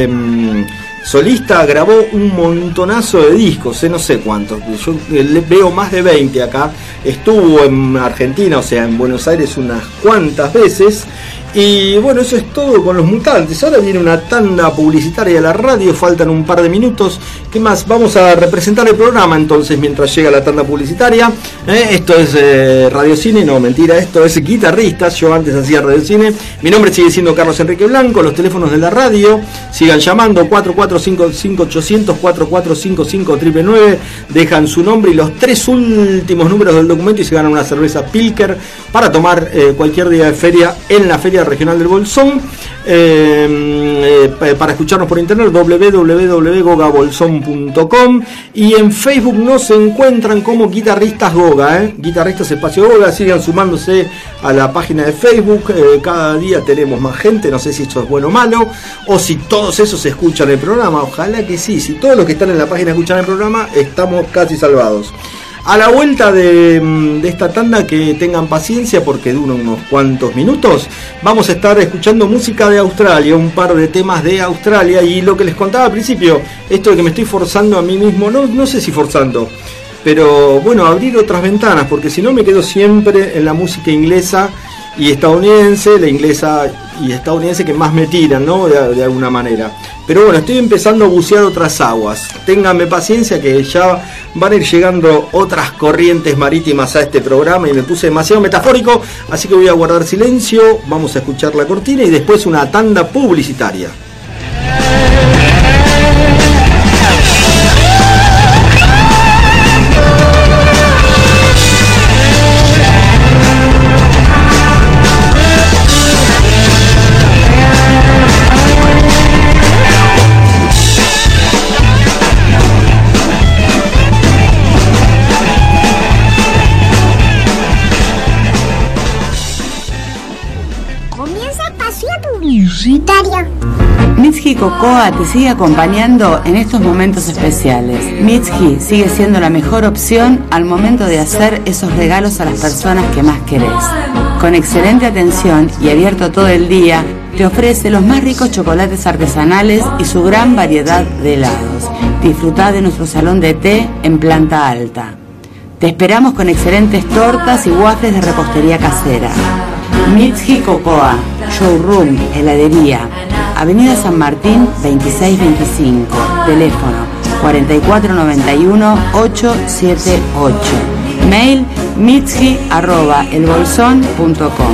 solista, grabó un montonazo de discos, no sé cuántos, yo le veo más de 20 acá. Estuvo en Argentina, o sea, en Buenos Aires unas cuantas veces. Y bueno, eso es todo con los Mutantes. Ahora viene una tanda publicitaria de la radio, faltan un par de minutos. ¿Qué más? Vamos a representar el programa entonces mientras llega la tanda publicitaria. Esto es Radio Cine, no, mentira, esto es Guitarristas. Yo antes hacía Radio Cine. Mi nombre sigue siendo Carlos Enrique Blanco. Los teléfonos de la radio, sigan llamando 4455-800, 4455-999. Dejan su nombre y los 3 últimos números del documento y se ganan una cerveza Pilker para tomar cualquier día de feria en la Feria Regional del Bolsón. Para escucharnos por internet, www.gogabolsón.com, y en Facebook nos encuentran como Guitarristas Goga, Guitarristas Espacio Goga. Sigan sumándose a la página de Facebook, cada día tenemos más gente. No sé si esto es bueno o malo, o si todos esos escuchan el programa. Ojalá que sí, si todos los que están en la página escuchan el programa, estamos casi salvados. A la vuelta de esta tanda, que tengan paciencia porque dura unos cuantos minutos, vamos a estar escuchando música de Australia, un par de temas de Australia. Y lo que les contaba al principio, esto de que me estoy forzando a mí mismo, no sé si forzando, pero bueno, abrir otras ventanas, porque si no me quedo siempre en la música inglesa y estadounidense, la inglesa y estadounidense que más me tiran, ¿no? De alguna manera. Pero bueno, estoy empezando a bucear otras aguas. Ténganme paciencia que ya van a ir llegando otras corrientes marítimas a este programa y me puse demasiado metafórico, así que voy a guardar silencio, vamos a escuchar la cortina y después una tanda publicitaria. Mitsuhi Cocoa te sigue acompañando en estos momentos especiales. Mitsuhi sigue siendo la mejor opción al momento de hacer esos regalos a las personas que más querés. Con excelente atención y abierto todo el día, te ofrece los más ricos chocolates artesanales y su gran variedad de helados. Disfrutá de nuestro salón de té en planta alta. Te esperamos con excelentes tortas y waffles de repostería casera. Mitsuhi Cocoa, showroom, heladería, Avenida San Martín 2625, teléfono 4491-878, mail mitsuhi@elbolson.com.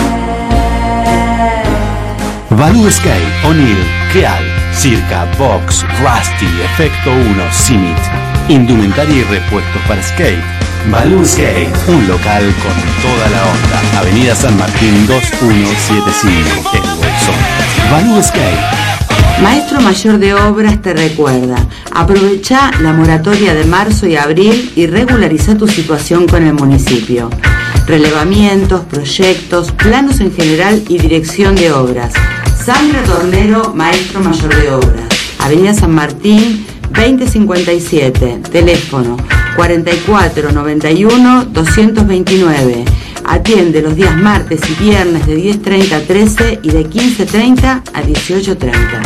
Baloo Skate, O'Neill, Keal, Circa, Box, Rusty, Efecto 1, Simit, indumentaria y repuestos para skate. Baloo Skate, un local con toda la onda. Avenida San Martín 2175, El Bolsón. Baloo Skate. Maestro Mayor de Obras te recuerda, aprovecha la moratoria de marzo y abril y regulariza tu situación con el municipio. Relevamientos, proyectos, planos en general y dirección de obras. Sandra Tornero, Maestro Mayor de Obras. Avenida San Martín 2057, teléfono 4491-229. Atiende los días martes y viernes de 10:30 a 13 y de 15:30 a 18:30.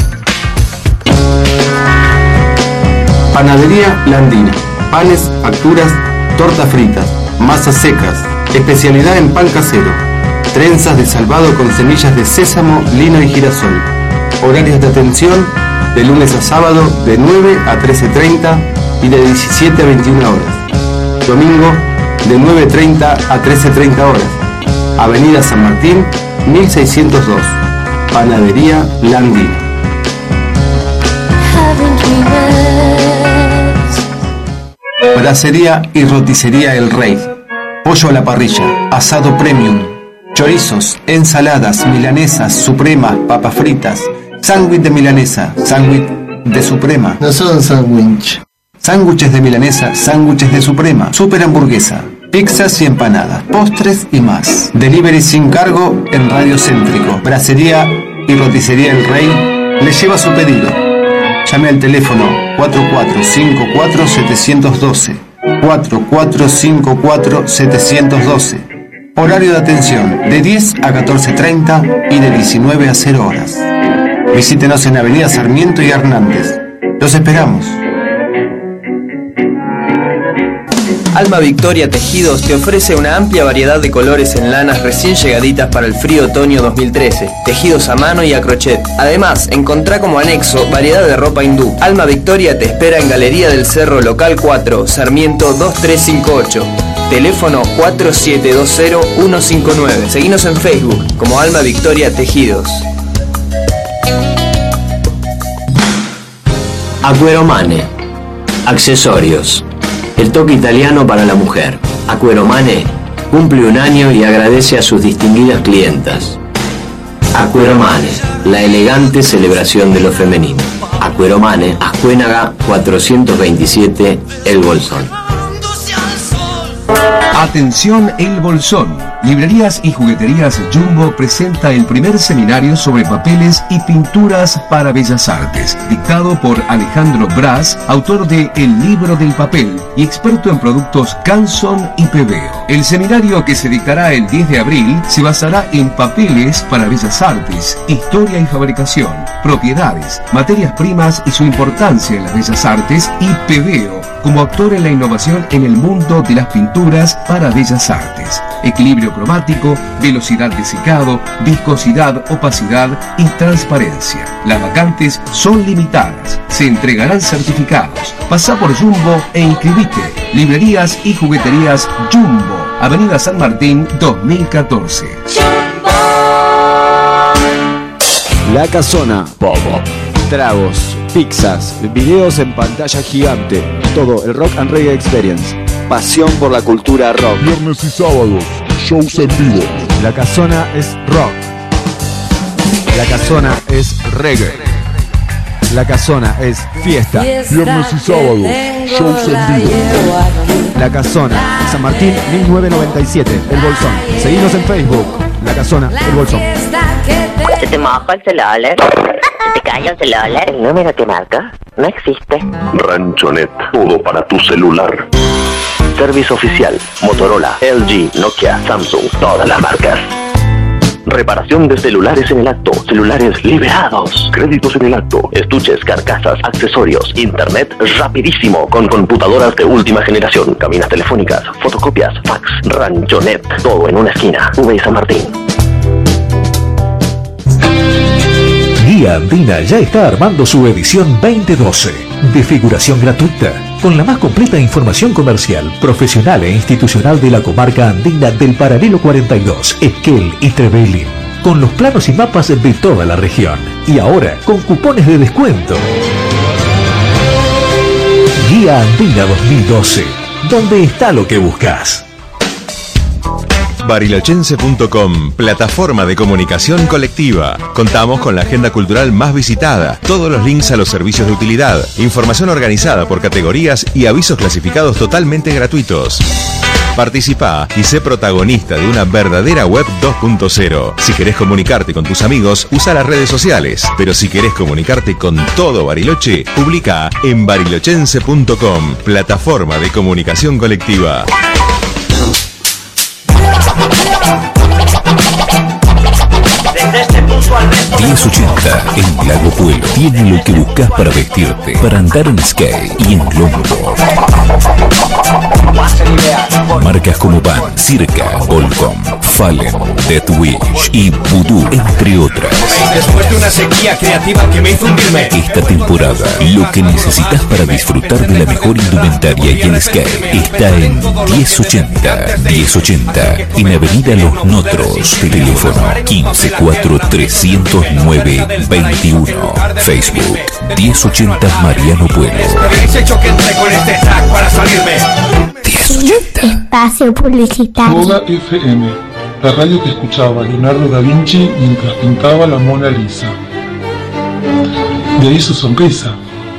Panadería Landina. Panes, facturas, tortas fritas, masas secas. Especialidad en pan casero. Trenzas de salvado con semillas de sésamo, lino y girasol. Horarios de atención de lunes a sábado de 9 a 13:30 y de 17 a 21 horas. Domingo de 9:30 a 13:30 horas. Avenida San Martín 1602. Panadería Landina. Bracería y roticería El Rey. Pollo a la parrilla, asado premium, chorizos, ensaladas, milanesas, supremas, papas fritas, sándwich de milanesa, sándwich de suprema. No son sándwich. Sándwiches de milanesa, sándwiches de suprema, super hamburguesa, pizzas y empanadas, postres y más. Delivery sin cargo en Radio Céntrico. Bracería y roticería El Rey le lleva su pedido. Llame al teléfono 4454-712. 4454-712. Horario de atención de 10 a 14:30 y de 19 a 0 horas. Visítenos en Avenida Sarmiento y Hernández. Los esperamos. Alma Victoria Tejidos te ofrece una amplia variedad de colores en lanas recién llegaditas para el frío otoño 2013, tejidos a mano y a crochet. Además, encontrá como anexo variedad de ropa hindú. Alma Victoria te espera en Galería del Cerro Local 4, Sarmiento 2358. Teléfono 4720-159. Seguinos en Facebook como Alma Victoria Tejidos. Acqueromane. Accesorios. El toque italiano para la mujer. Acqueromane cumple un año y agradece a sus distinguidas clientas. Acqueromane, la elegante celebración de lo femenino. Acqueromane, Ascuénaga 427, El Bolsón. Atención El Bolsón, Librerías y Jugueterías Jumbo presenta el primer seminario sobre papeles y pinturas para Bellas Artes, dictado por Alejandro Brás, autor de El Libro del Papel y experto en productos Canson y Pebeo. El seminario, que se dictará el 10 de abril, se basará en papeles para Bellas Artes, historia y fabricación, propiedades, materias primas y su importancia en las Bellas Artes, y Pebeo como actor en la innovación en el mundo de las pinturas para Bellas Artes. Equilibrio cromático, velocidad de secado, viscosidad, opacidad y transparencia. Las vacantes son limitadas. Se entregarán certificados. Pasá por Jumbo e inscribite. Librerías y Jugueterías Jumbo, Avenida San Martín 2014. La Casona. Bobo. Tragos, pizzas, videos en pantalla gigante. Todo el Rock and Reggae Experience. Pasión por la cultura rock. Viernes y sábados, shows en vivo. La Casona es rock. La Casona es reggae. La Casona es fiesta. Viernes y sábados, shows en vivo. La Casona, San Martín 1997, El Bolsón. Seguinos en Facebook. La Casona, El Bolsón. Se te moja el celular. Se te cae el celular. El número que marca no existe. Ranchonet, todo para tu celular. Servicio oficial, Motorola, LG, Nokia, Samsung, todas las marcas. Reparación de celulares en el acto, celulares liberados, créditos en el acto, estuches, carcasas, accesorios, internet rapidísimo, con computadoras de última generación, cabinas telefónicas, fotocopias, fax, Ranchonet, todo en una esquina, V y San Martín. Guía Andina ya está armando su edición 2012, de figuración gratuita, con la más completa información comercial, profesional e institucional de la comarca andina del Paralelo 42, Esquel y Trevelin, con los planos y mapas de toda la región, y ahora con cupones de descuento. Guía Andina 2012, ¿dónde está lo que buscas? Barilochense.com, plataforma de comunicación colectiva. Contamos con la agenda cultural más visitada, todos los links a los servicios de utilidad, información organizada por categorías y avisos clasificados totalmente gratuitos. Participa y sé protagonista de una verdadera web 2.0. Si querés comunicarte con tus amigos, usa las redes sociales. Pero si querés comunicarte con todo Bariloche, publica en barilochense.com, plataforma de comunicación colectiva. 1080 en Lago Pueblo tiene lo que buscas para vestirte, para andar en skate y en longboard. Marcas como Van, Circa, Volcom, Fallen, Death Wish y Voodoo, entre otras. Después de una sequía creativa que me hizo hundirme. Esta temporada, lo que necesitas para disfrutar de la mejor indumentaria y el skate está en 1080. 1080 en Avenida Los Notros. Teléfono 154-309-21. Facebook 1080 Mariano Pueblo. Habéis hecho que entré con este track para salirme. 1080. Espacio publicitario. Moda FM, la radio que escuchaba Leonardo da Vinci mientras pintaba la Mona Lisa. De ahí su sonrisa.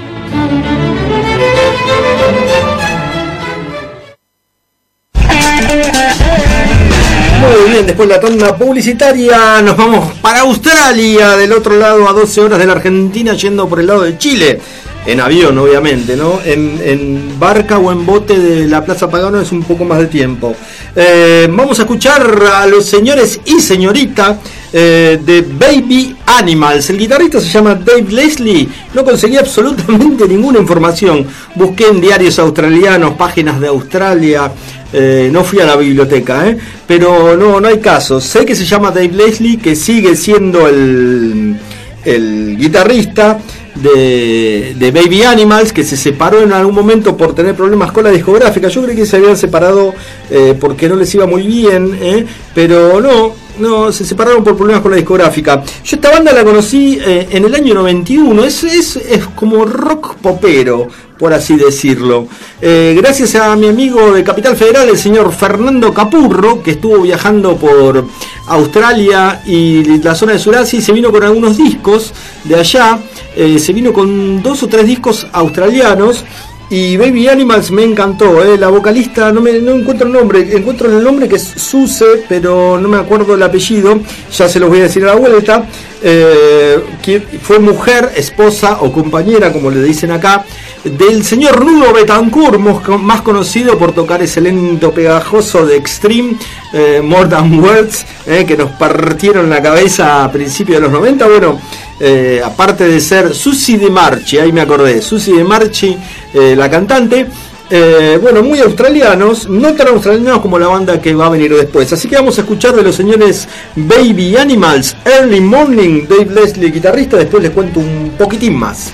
Muy bien, después de la tanda publicitaria nos vamos para Australia, del otro lado, a 12 horas de la Argentina, yendo por el lado de Chile. En avión, obviamente, ¿no? En barca o en bote de la Plaza Pagano es un poco más de tiempo. Vamos a escuchar a los señores y señorita de Baby Animals. El guitarrista se llama Dave Leslie. No conseguí absolutamente ninguna información. Busqué en diarios australianos, páginas de Australia. No fui a la biblioteca, pero no hay caso. Sé que se llama Dave Leslie, que sigue siendo el guitarrista de Baby Animals, que se separó en algún momento por tener problemas con la discográfica. Yo creí que se habían separado porque no les iba muy bien, pero no, se separaron por problemas con la discográfica. Yo esta banda la conocí en el año 91, es como rock popero, por así decirlo. Gracias a mi amigo de Capital Federal, el señor Fernando Capurro, que estuvo viajando por Australia y la zona de Surasia y se vino con algunos discos de allá. Se vino con 2 o 3 discos australianos Y Baby Animals me encantó, la vocalista, no encuentro el nombre, encuentro el nombre que es Suse, pero no me acuerdo el apellido, ya se los voy a decir a la vuelta. Que fue mujer, esposa o compañera, como le dicen acá, del señor Nudo Betancourt, más conocido por tocar ese lento pegajoso de Extreme, More Than Words, que nos partieron la cabeza a principios de los 90. Bueno, aparte de ser Susie De Marchi, ahí me acordé, Susie De Marchi, la cantante. Bueno, muy australianos, no tan australianos como la banda que va a venir después. Así que vamos a escuchar de los señores Baby Animals, Early Morning, Dave Leslie, guitarrista. Después les cuento un poquitín más.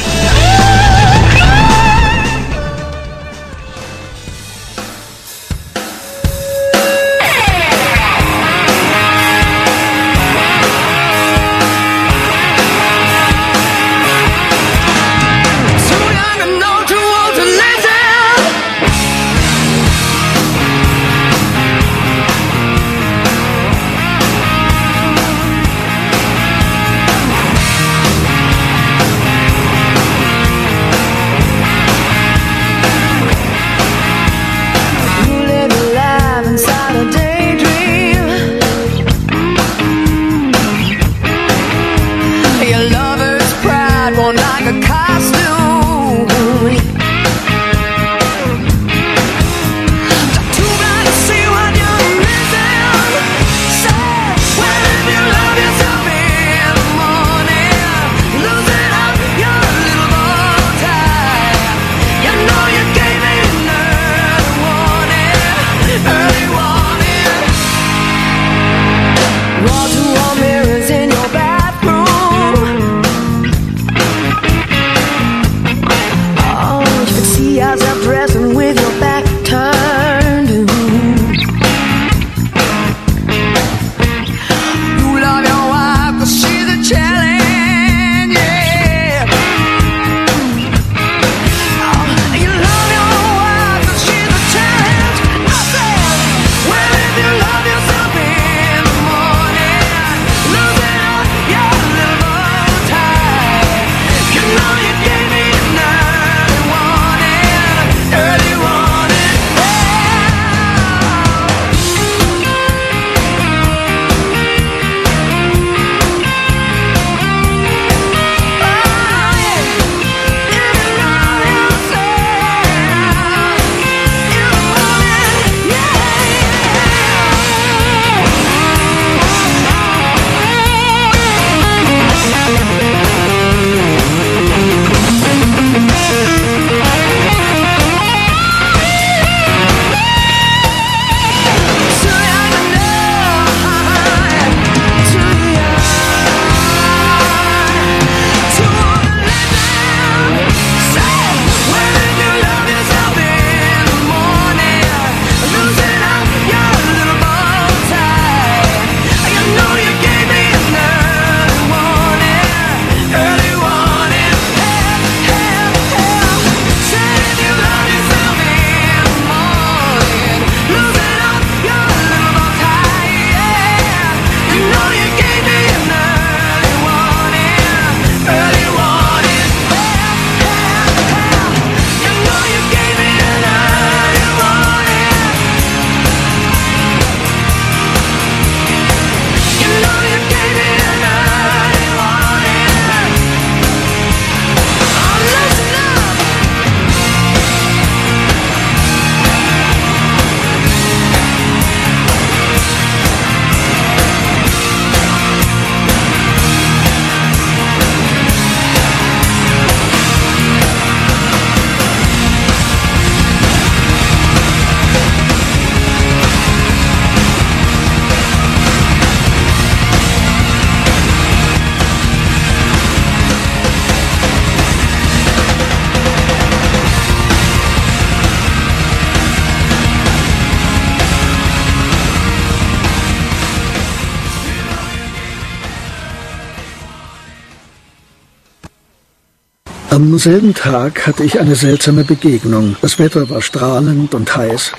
Am selben Tag hatte ich eine seltsame Begegnung. Das Wetter war strahlend und heiß.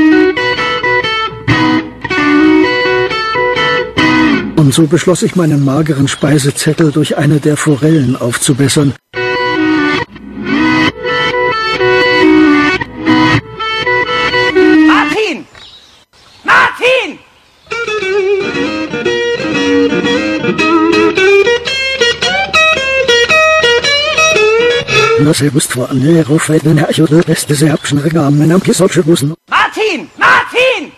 Und so beschloss ich, meinen mageren Speisezettel durch eine der Forellen aufzubessern. Martin! Martin!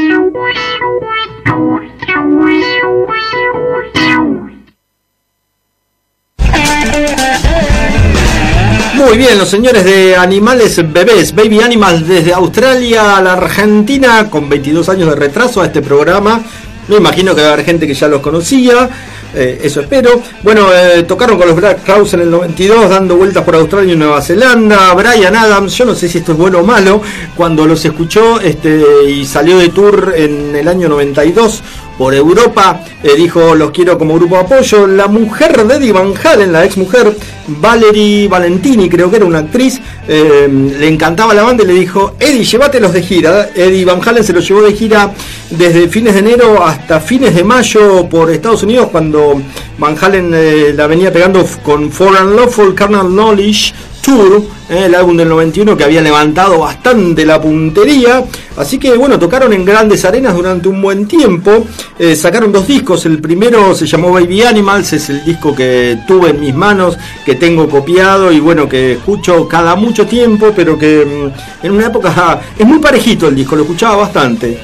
Muy bien, los señores de Animales Bebés, Baby Animals, desde Australia a la Argentina, con 22 años de retraso a este programa. Me imagino que va a haber gente que ya los conocía, eso espero. Bueno, tocaron con los Black Crowes en el 92, dando vueltas por Australia y Nueva Zelanda. Bryan Adams, yo no sé si esto es bueno o malo, cuando los escuchó y salió de tour en el año 92 por Europa, dijo: los quiero como grupo de apoyo. La mujer de Eddie Van Halen, la ex mujer, Valerie Valentini, creo que era una actriz, le encantaba la banda y le dijo: Eddie, llévatelos de gira. Eddie Van Halen se los llevó de gira desde fines de enero hasta fines de mayo por Estados Unidos, cuando Van Halen la venía pegando con For Unlawful Carnal Knowledge Tour, el álbum del 91 que había levantado bastante la puntería. Así que bueno, tocaron en grandes arenas durante un buen tiempo, sacaron 2 discos. El primero se llamó Baby Animals, es el disco que tuve en mis manos, que tengo copiado y bueno, que escucho cada mucho tiempo, pero que en una época es muy parejito el disco, lo escuchaba bastante.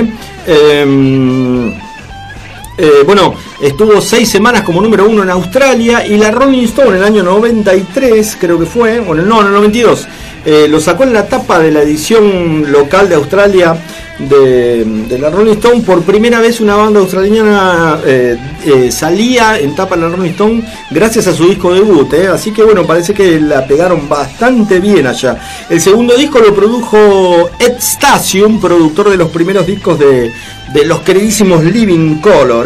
Bueno, estuvo 6 semanas como número 1 en Australia, y la Rolling Stone en el año 93, creo que fue, o en el 92, lo sacó en la tapa de la edición local de Australia de la Rolling Stone. Por primera vez una banda australiana salía en tapa de la Rolling Stone gracias a su disco debut, así que bueno, parece que la pegaron bastante bien allá. El segundo disco lo produjo Ed Stasium, productor de los primeros discos de los queridísimos Living Colour.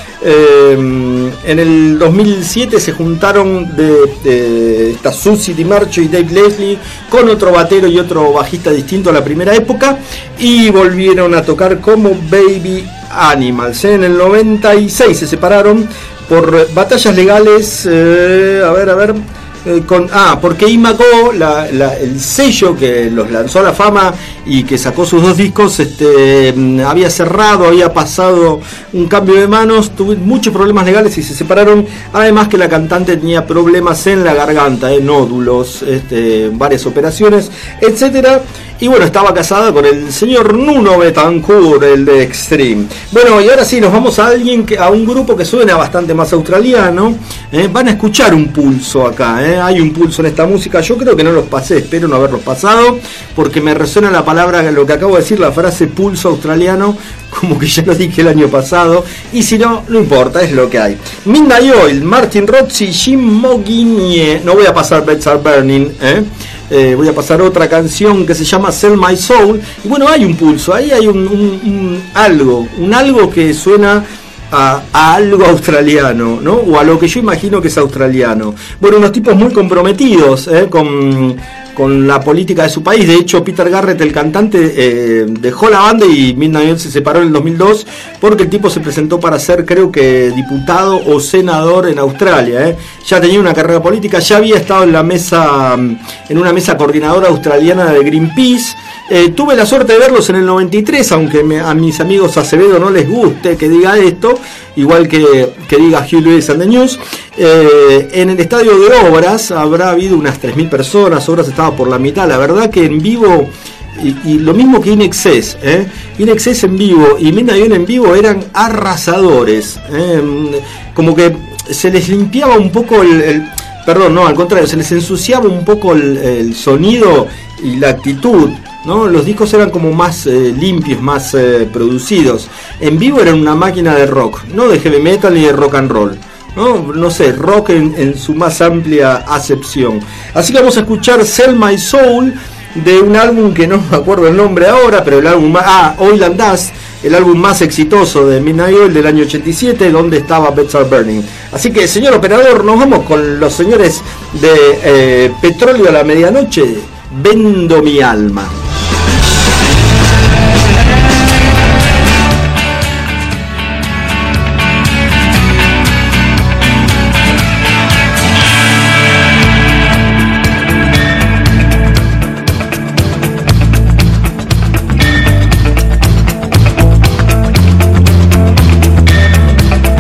En el 2007 se juntaron esta Susie DiMarcio y Dave Leslie con otro batero y otro bajista distinto a la primera época, y volvieron a tocar como Baby Animals. En el 96 se separaron por batallas legales, porque Imago, el sello que los lanzó a la fama y que sacó sus 2 discos, había cerrado, había pasado un cambio de manos, tuvo muchos problemas legales y se separaron. Además que la cantante tenía problemas en la garganta, nódulos, varias operaciones, etcétera. Y bueno, estaba casada con el señor Nuno Betancourt, el de Extreme. Bueno, y ahora sí, nos vamos a un grupo que suena bastante más australiano. Van a escuchar un pulso acá, hay un pulso en esta música. Yo creo que no los pasé, espero no haberlos pasado, porque me resuena la palabra, lo que acabo de decir, la frase pulso australiano, como que ya lo dije el año pasado. Y si no, no importa, es lo que hay. Midnight Oil, Martin Rozzi, Jim Moghinier. No voy a pasar Beds Are Burning, voy a pasar otra canción que se llama Sell My Soul. Y bueno, hay un pulso, ahí hay un algo que suena a algo australiano, ¿no? O a lo que yo imagino que es australiano. Bueno, unos tipos muy comprometidos con la política de su país. De hecho, Peter Garrett, el cantante, dejó la banda y Midnight Oil se separó en el 2002 porque el tipo se presentó para ser, creo que, diputado o senador en Australia. Ya tenía una carrera política, ya había estado en una mesa coordinadora australiana de Greenpeace. Tuve la suerte de verlos en el 93, aunque a mis amigos Acevedo no les guste que diga esto, igual que diga Hugh Lewis and the News. En el estadio de Obras habrá habido unas 3.000 personas, Obras estaba por la mitad. La verdad que en vivo, y lo mismo que In Excess, en vivo y Midnight Oil en vivo eran arrasadores. Como que se les limpiaba un poco perdón, no, al contrario, se les ensuciaba un poco el sonido y la actitud, ¿no? Los discos eran como más limpios, más producidos. En vivo eran una máquina de rock, no de heavy metal ni de rock and roll, no sé, rock en su más amplia acepción. Así que vamos a escuchar Sell My Soul, de un álbum que no me acuerdo el nombre ahora, pero el álbum Oil and Dust, el álbum más exitoso de Midnight Oil del año 87, donde estaba Beds Are Burning. Así que, señor operador, nos vamos con los señores de Petróleo a la Medianoche, Vendo mi alma.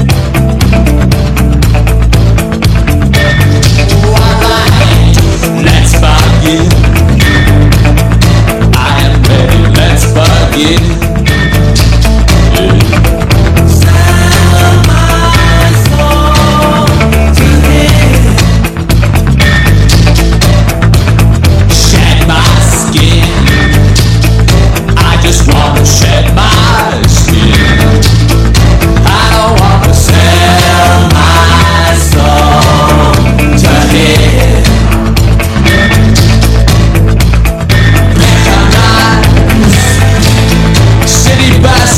Now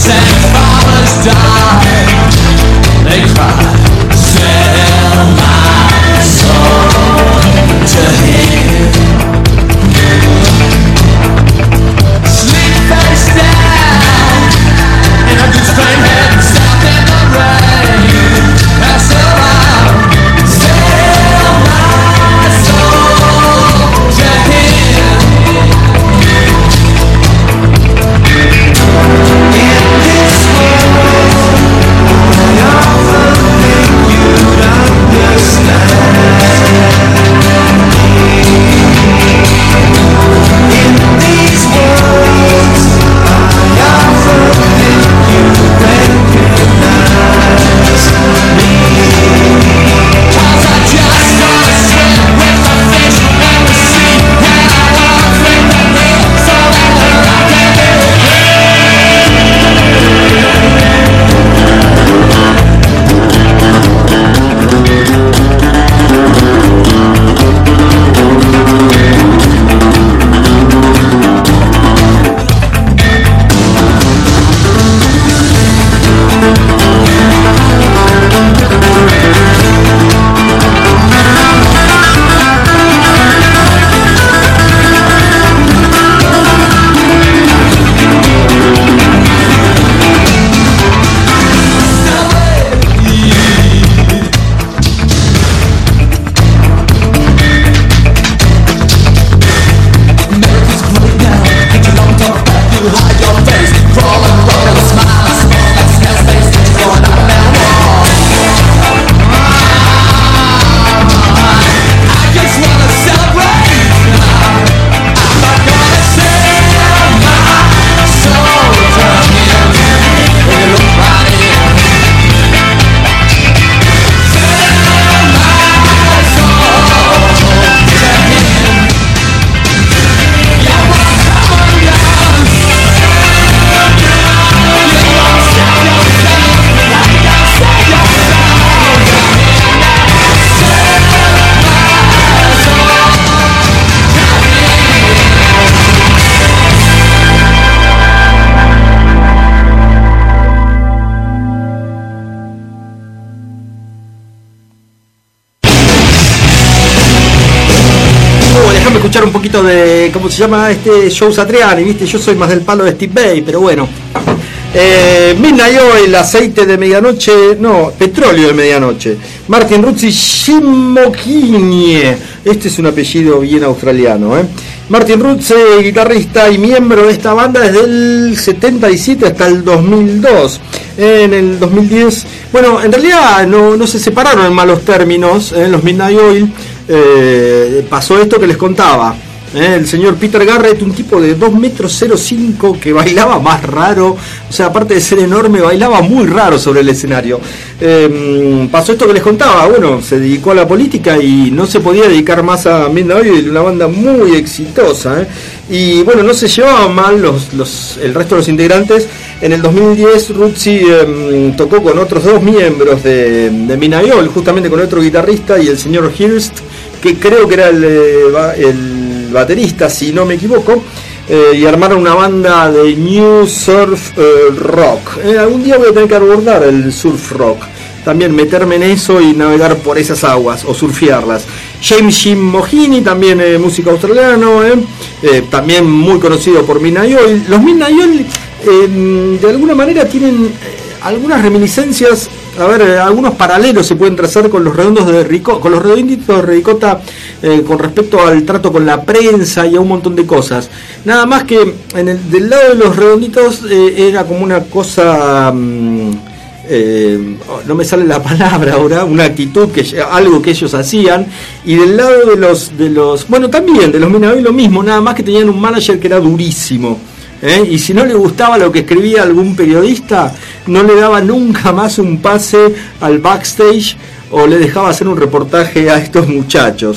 escuchar un poquito de, ¿cómo se llama? Joe Satriani, ¿viste? Yo soy más del palo de Steve Vai, pero bueno. Midnight Oil, aceite de medianoche, no, petróleo de medianoche. Martin Ruzzi Shimokinie, este es un apellido bien australiano, Martin Ruzzi, guitarrista y miembro de esta banda desde el 77 hasta el 2002. En el 2010, bueno, en realidad no se separaron en malos términos, los Midnight Oil. Pasó esto que les contaba. El señor Peter Garrett, un tipo de 2,05 metros que bailaba más raro, o sea, aparte de ser enorme, bailaba muy raro sobre el escenario. Pasó esto que les contaba, bueno, se dedicó a la política y no se podía dedicar más a Midnight Oil, una banda muy exitosa, y bueno, no se llevaban mal el resto de los integrantes. En el 2010 Ruzzi tocó con otros dos miembros de Midnight Oil, justamente con otro guitarrista y el señor Hirst, que creo que era el baterista, si no me equivoco, y armaron una banda de New Surf Rock. Algún día voy a tener que abordar el surf rock, también meterme en eso y navegar por esas aguas o surfearlas. James Jim Mohini, también músico australiano, también muy conocido por Midnight Oil. Los Midnight Oil de alguna manera tienen algunas reminiscencias. A ver, algunos paralelos se pueden trazar con los redonditos de Ricota con respecto al trato con la prensa y a un montón de cosas. Nada más que del lado de los redonditos era como una cosa, no me sale la palabra ahora, una actitud, algo que ellos hacían. Y del lado de los bueno, también de los Midnight Oil lo mismo, nada más que tenían un manager que era durísimo. Y si no le gustaba lo que escribía algún periodista, no le daba nunca más un pase al backstage o le dejaba hacer un reportaje a estos muchachos.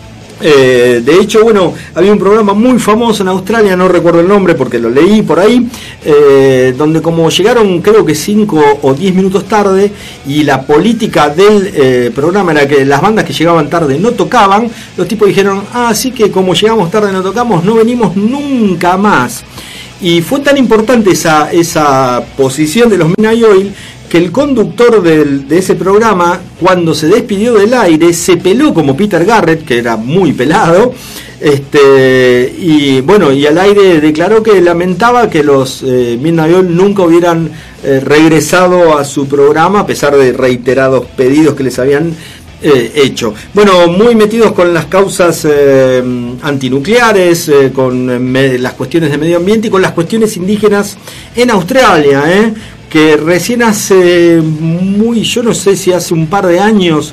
De hecho, bueno, había un programa muy famoso en Australia, no recuerdo el nombre porque lo leí por ahí, donde como llegaron creo que 5 o 10 minutos tarde y la política del programa era que las bandas que llegaban tarde no tocaban, los tipos dijeron, así que como llegamos tarde no tocamos, no venimos nunca más. Y fue tan importante esa posición de los Midnight Oil que el conductor de ese programa, cuando se despidió del aire, se peló como Peter Garrett, que era muy pelado, y bueno, y al aire declaró que lamentaba que los Midnight Oil nunca hubieran regresado a su programa, a pesar de reiterados pedidos que les habían hecho. Bueno, muy metidos con las causas antinucleares, con las cuestiones de medio ambiente y con las cuestiones indígenas en Australia, que recién yo no sé si hace un par de años,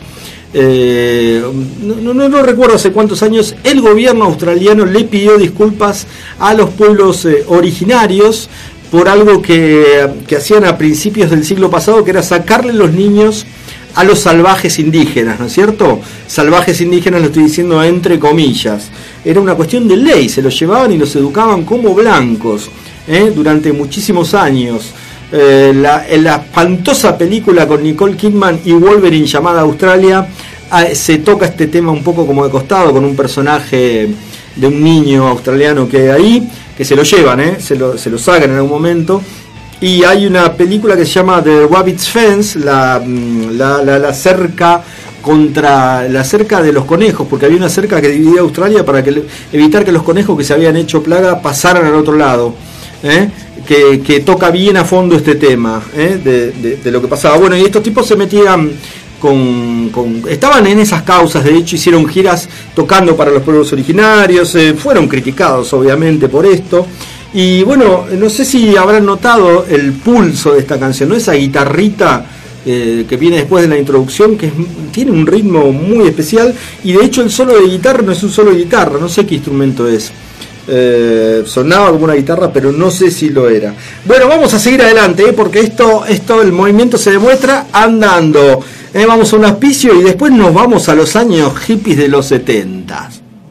no recuerdo hace cuántos años, el gobierno australiano le pidió disculpas a los pueblos originarios por algo que hacían a principios del siglo pasado, que era sacarle los niños a los salvajes indígenas, ¿no es cierto? Salvajes indígenas, lo estoy diciendo entre comillas. Era una cuestión de ley, se los llevaban y los educaban como blancos durante muchísimos años. En la espantosa película con Nicole Kidman y Wolverine llamada Australia, se toca este tema un poco como de costado, con un personaje de un niño australiano que hay ahí, que se lo llevan, se lo sacan en algún momento. Y hay una película que se llama The Rabbit's Fence, la cerca contra la cerca de los conejos, porque había una cerca que dividía Australia para evitar que los conejos que se habían hecho plaga pasaran al otro lado. Que toca bien a fondo este tema de lo que pasaba. Bueno, y estos tipos se metían estaban en esas causas, de hecho hicieron giras tocando para los pueblos originarios, fueron criticados obviamente por esto. Y bueno, no sé si habrán notado el pulso de esta canción, ¿no? Esa guitarrita que viene después de la introducción, que tiene un ritmo muy especial, y de hecho el solo de guitarra no es un solo de guitarra, no sé qué instrumento es. Sonaba como una guitarra, pero no sé si lo era. Bueno, vamos a seguir adelante, porque esto el movimiento se demuestra andando. Vamos a un auspicio y después nos vamos a los años hippies de los 70.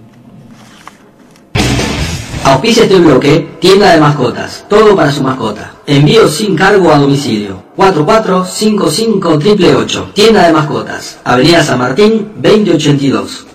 Auspicia este bloque, tienda de mascotas, todo para su mascota. Envío sin cargo a domicilio. 445588. Tienda de mascotas, Avenida San Martín, 2082.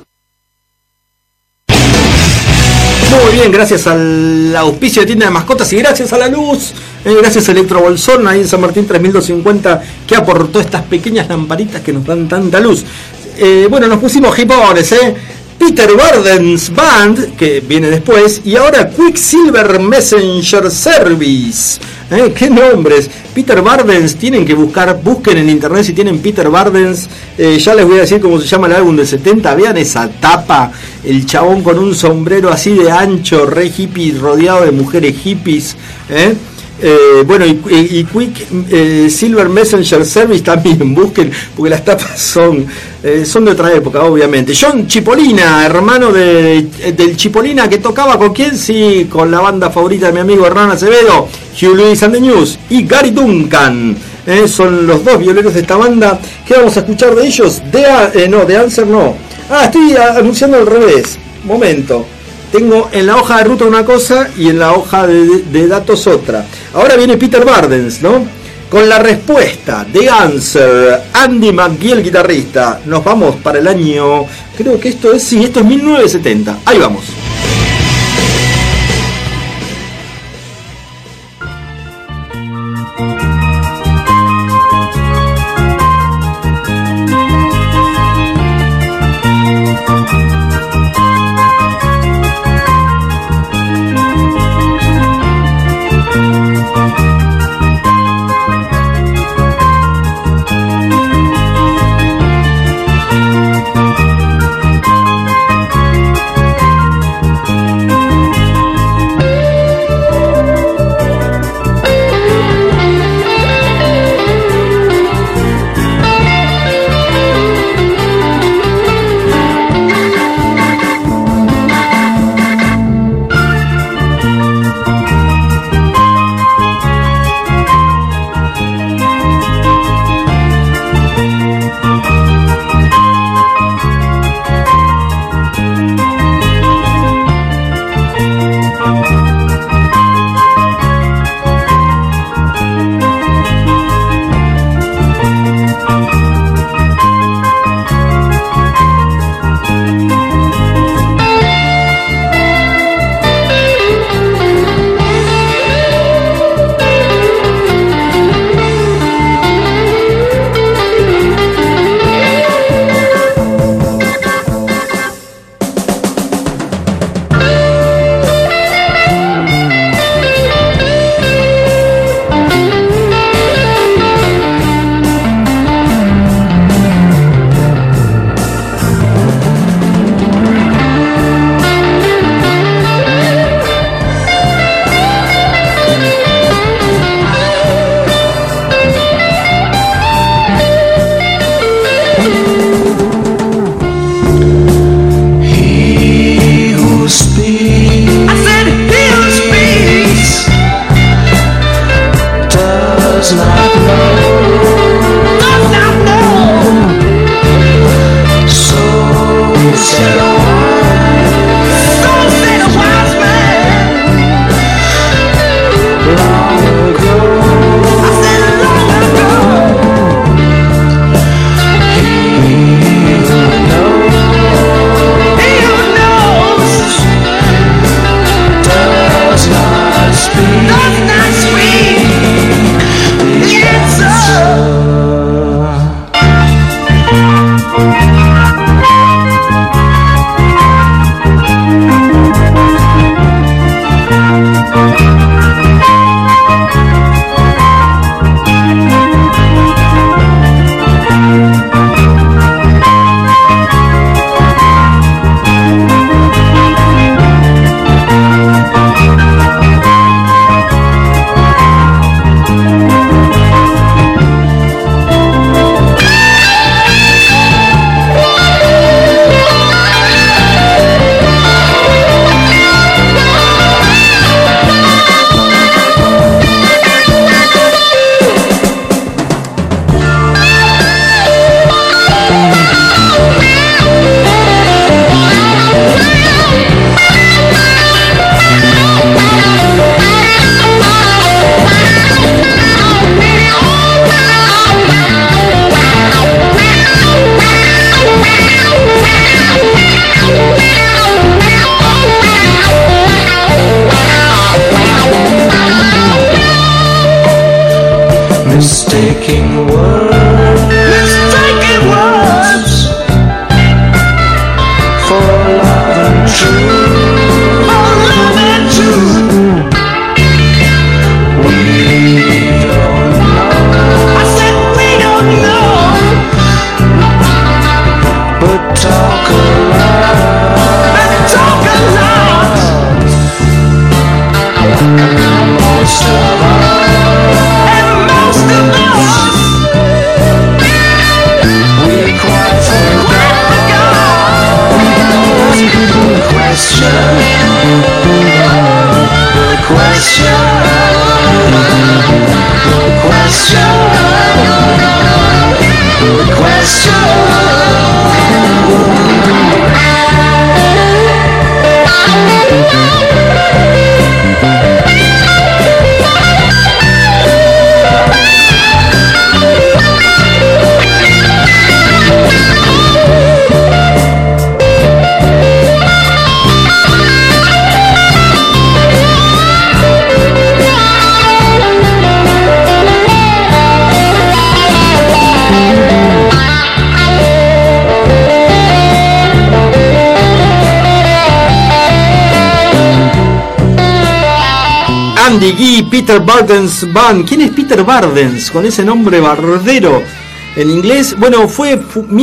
Muy bien, gracias al auspicio de tienda de mascotas y gracias a la luz, gracias a Electrobolsón ahí en San Martín 3250, que aportó estas pequeñas lamparitas que nos dan tanta luz. Bueno, nos pusimos hipones, Peter Burdens Band, que viene después, y ahora Quicksilver Messenger Service. ¿Qué nombres? Peter Burdens, tienen que busquen en internet si tienen Peter Burdens. Ya les voy a decir cómo se llama el álbum del 70. Vean esa tapa, el chabón con un sombrero así de ancho, re hippie, rodeado de mujeres hippies. Bueno, y Silver Messenger Service también busquen, porque las tapas son de otra época, obviamente. John Chipolina, hermano del Chipolina, que tocaba con quién, sí, con la banda favorita de mi amigo Hernán Acevedo, Hugh Lewis and the News, y Gary Duncan. Son los dos violeros de esta banda. ¿Qué vamos a escuchar de ellos? The Answer no. Estoy anunciando al revés. Momento. Tengo en la hoja de ruta una cosa y en la hoja de datos otra. Ahora viene Peter Burdens, ¿no? Con la respuesta, The Answer, Andy McGill, guitarrista. Nos vamos para el año, creo que esto es 1970. Ahí vamos. does not know. So said a wise man long ago. I said long ago. He who knows does not speak the answer. Mistaking words for love and truth. We don't know. I said we don't know. But talk a lot. Most of us. Andy Guy, Peter Bardens Band. ¿Quién es Peter Bardens? Con ese nombre bardero en inglés. Bueno, fue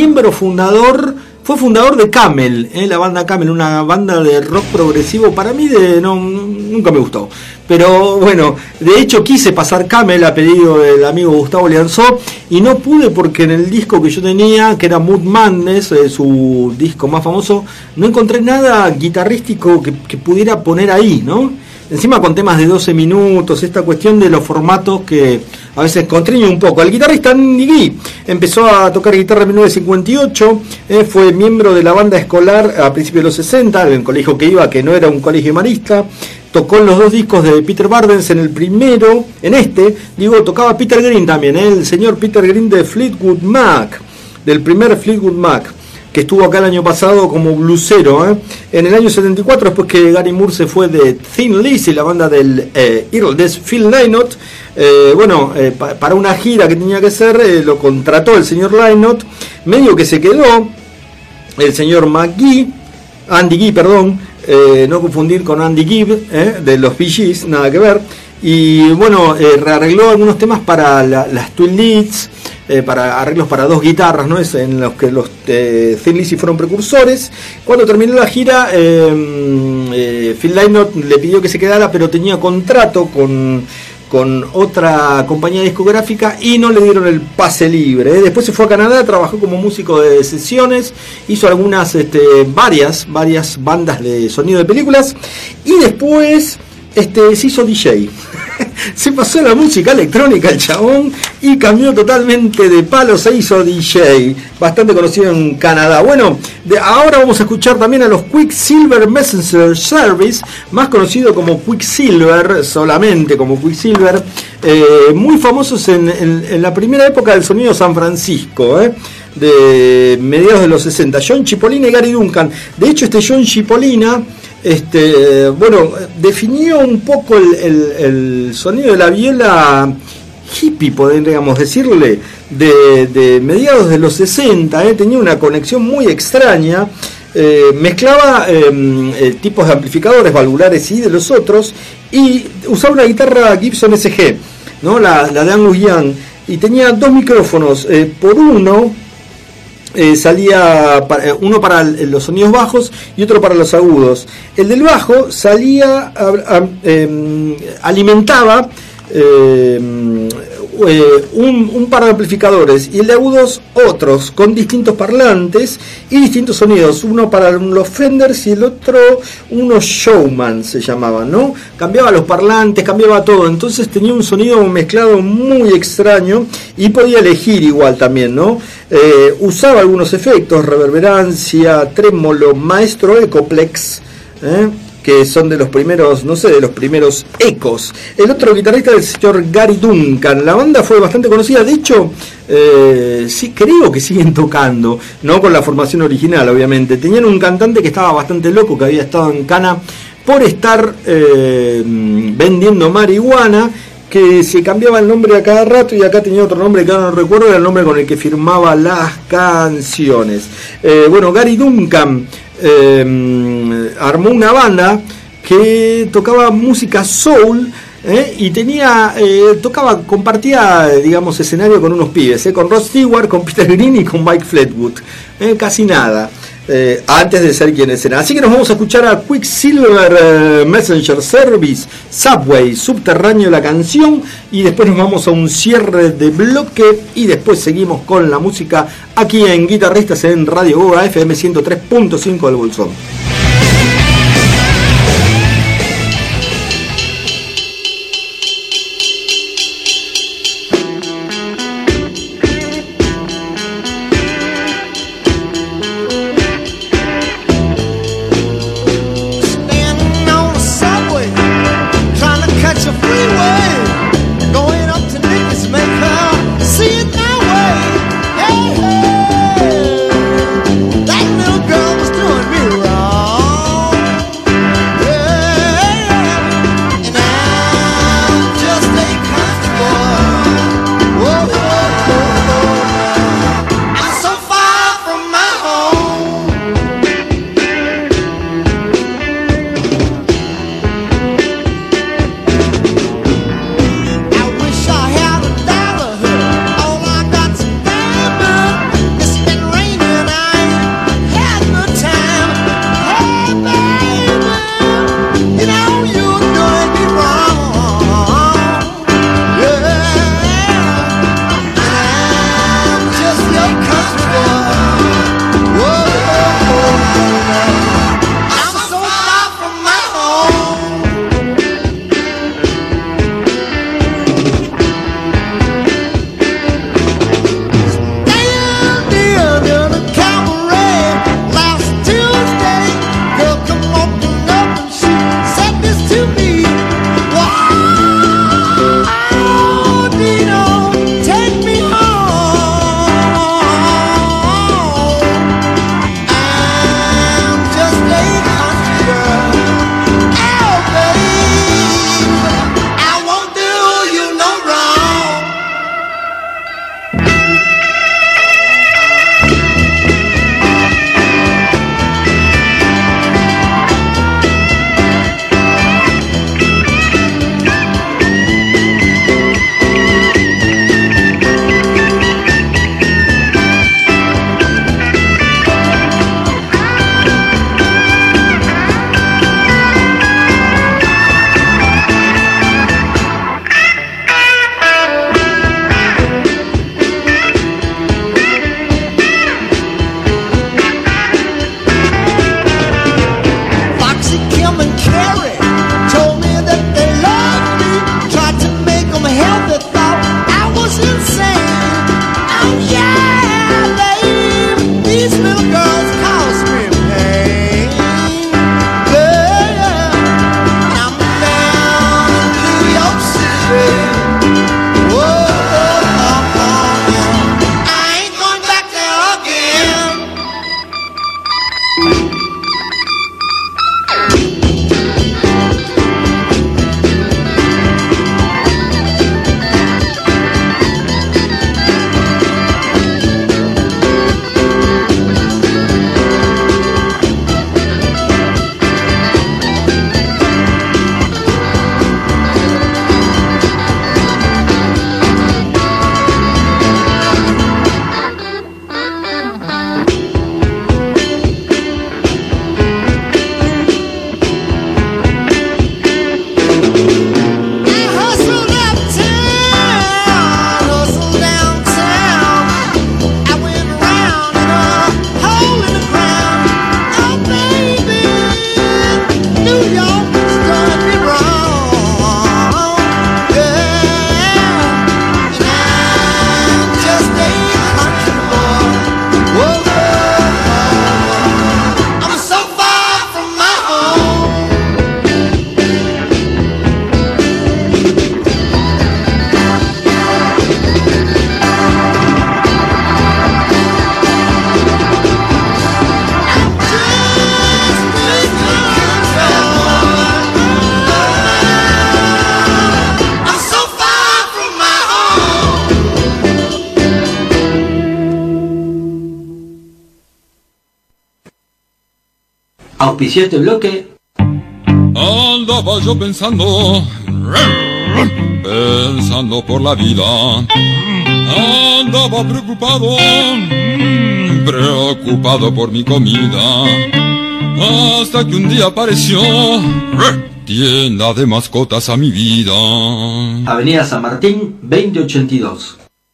fundador de Camel, la banda Camel, una banda de rock progresivo. Para mí nunca me gustó. Pero bueno, de hecho quise pasar Camel a pedido del amigo Gustavo Lianzó y no pude porque en el disco que yo tenía, que era Mood Madness, su disco más famoso, no encontré nada guitarrístico que pudiera poner ahí, ¿no? Encima con temas de 12 minutos, esta cuestión de los formatos que a veces constriñe un poco. El guitarrista Andy Guy empezó a tocar guitarra en 1958, fue miembro de la banda escolar a principios de los 60, en el colegio que iba, que no era un colegio marista. Tocó en los dos discos de Peter Bardens. En el primero, tocaba Peter Green también, el señor Peter Green de Fleetwood Mac, del primer Fleetwood Mac, que estuvo acá el año pasado como blusero. En el año 74, después que Gary Moore se fue de Thin Lizzy, la banda del irlandés Phil Lynott, para una gira que tenía que hacer, lo contrató el señor Lynott, medio que se quedó el señor Andy Guy, no confundir con Andy Gibb, de los Bee Gees, nada que ver. Y bueno, rearregló algunos temas para las Twin Leads, para arreglos para dos guitarras, ¿no? Es en los que los Thin Lizzy fueron precursores. Cuando terminó la gira, Phil Lynott le pidió que se quedara, pero tenía contrato con otra compañía discográfica y no le dieron el pase libre. Después se fue a Canadá, trabajó como músico de sesiones, hizo algunas varias bandas de sonido de películas, y después se hizo DJ. Se pasó la música electrónica el chabón y cambió totalmente de palo, se hizo DJ, bastante conocido en Canadá. Bueno, ahora vamos a escuchar también a los Quicksilver Messenger Service, más conocido como Quicksilver, solamente como Quicksilver, muy famosos en la primera época del sonido San Francisco, de mediados de los 60. John Cipollina y Gary Duncan. De hecho, John Cipollina definió un poco el sonido de la viola hippie, podríamos decirle, de mediados de los 60. Tenía una conexión muy extraña, mezclaba tipos de amplificadores valvulares y de los otros, y usaba una guitarra Gibson SG, ¿no? la de Angus Young, y tenía dos micrófonos, por uno salía uno para los sonidos bajos y otro para los agudos. El del bajo salía alimentaba un par de amplificadores, y el de agudos otros con distintos parlantes y distintos sonidos, uno para los Fenders y el otro unos Showman se llamaban, ¿no? Cambiaba los parlantes, cambiaba todo, entonces tenía un sonido mezclado muy extraño y podía elegir igual también, ¿no? Usaba algunos efectos, reverberancia, trémolo, maestro Ecoplex, que son de los primeros, de los primeros ecos. El otro guitarrista es el señor Gary Duncan. La banda fue bastante conocida, de hecho, sí, creo que siguen tocando, no con la formación original, obviamente. Tenían un cantante que estaba bastante loco, que había estado en Cana por estar vendiendo marihuana, que se cambiaba el nombre a cada rato, y acá tenía otro nombre que ahora no recuerdo, era el nombre con el que firmaba las canciones. Gary Duncan armó una banda que tocaba música soul, y compartía, digamos, escenario con unos pibes, con Rod Stewart, con Peter Green y con Mike Fleetwood, casi nada, antes de ser quienes eran. Así que nos vamos a escuchar a Quicksilver Messenger Service, Subway, Subterráneo, la canción, y después nos vamos a un cierre de bloque, y después seguimos con la música aquí en Guitarristas en Radio Goga FM 103.5 del Bolsón. That little girl was doing me wrong. auspició este bloque. Andaba yo pensando por la vida. Andaba preocupado por mi comida. Hasta que un día apareció tienda de mascotas a mi vida. Avenida San Martín, 2082.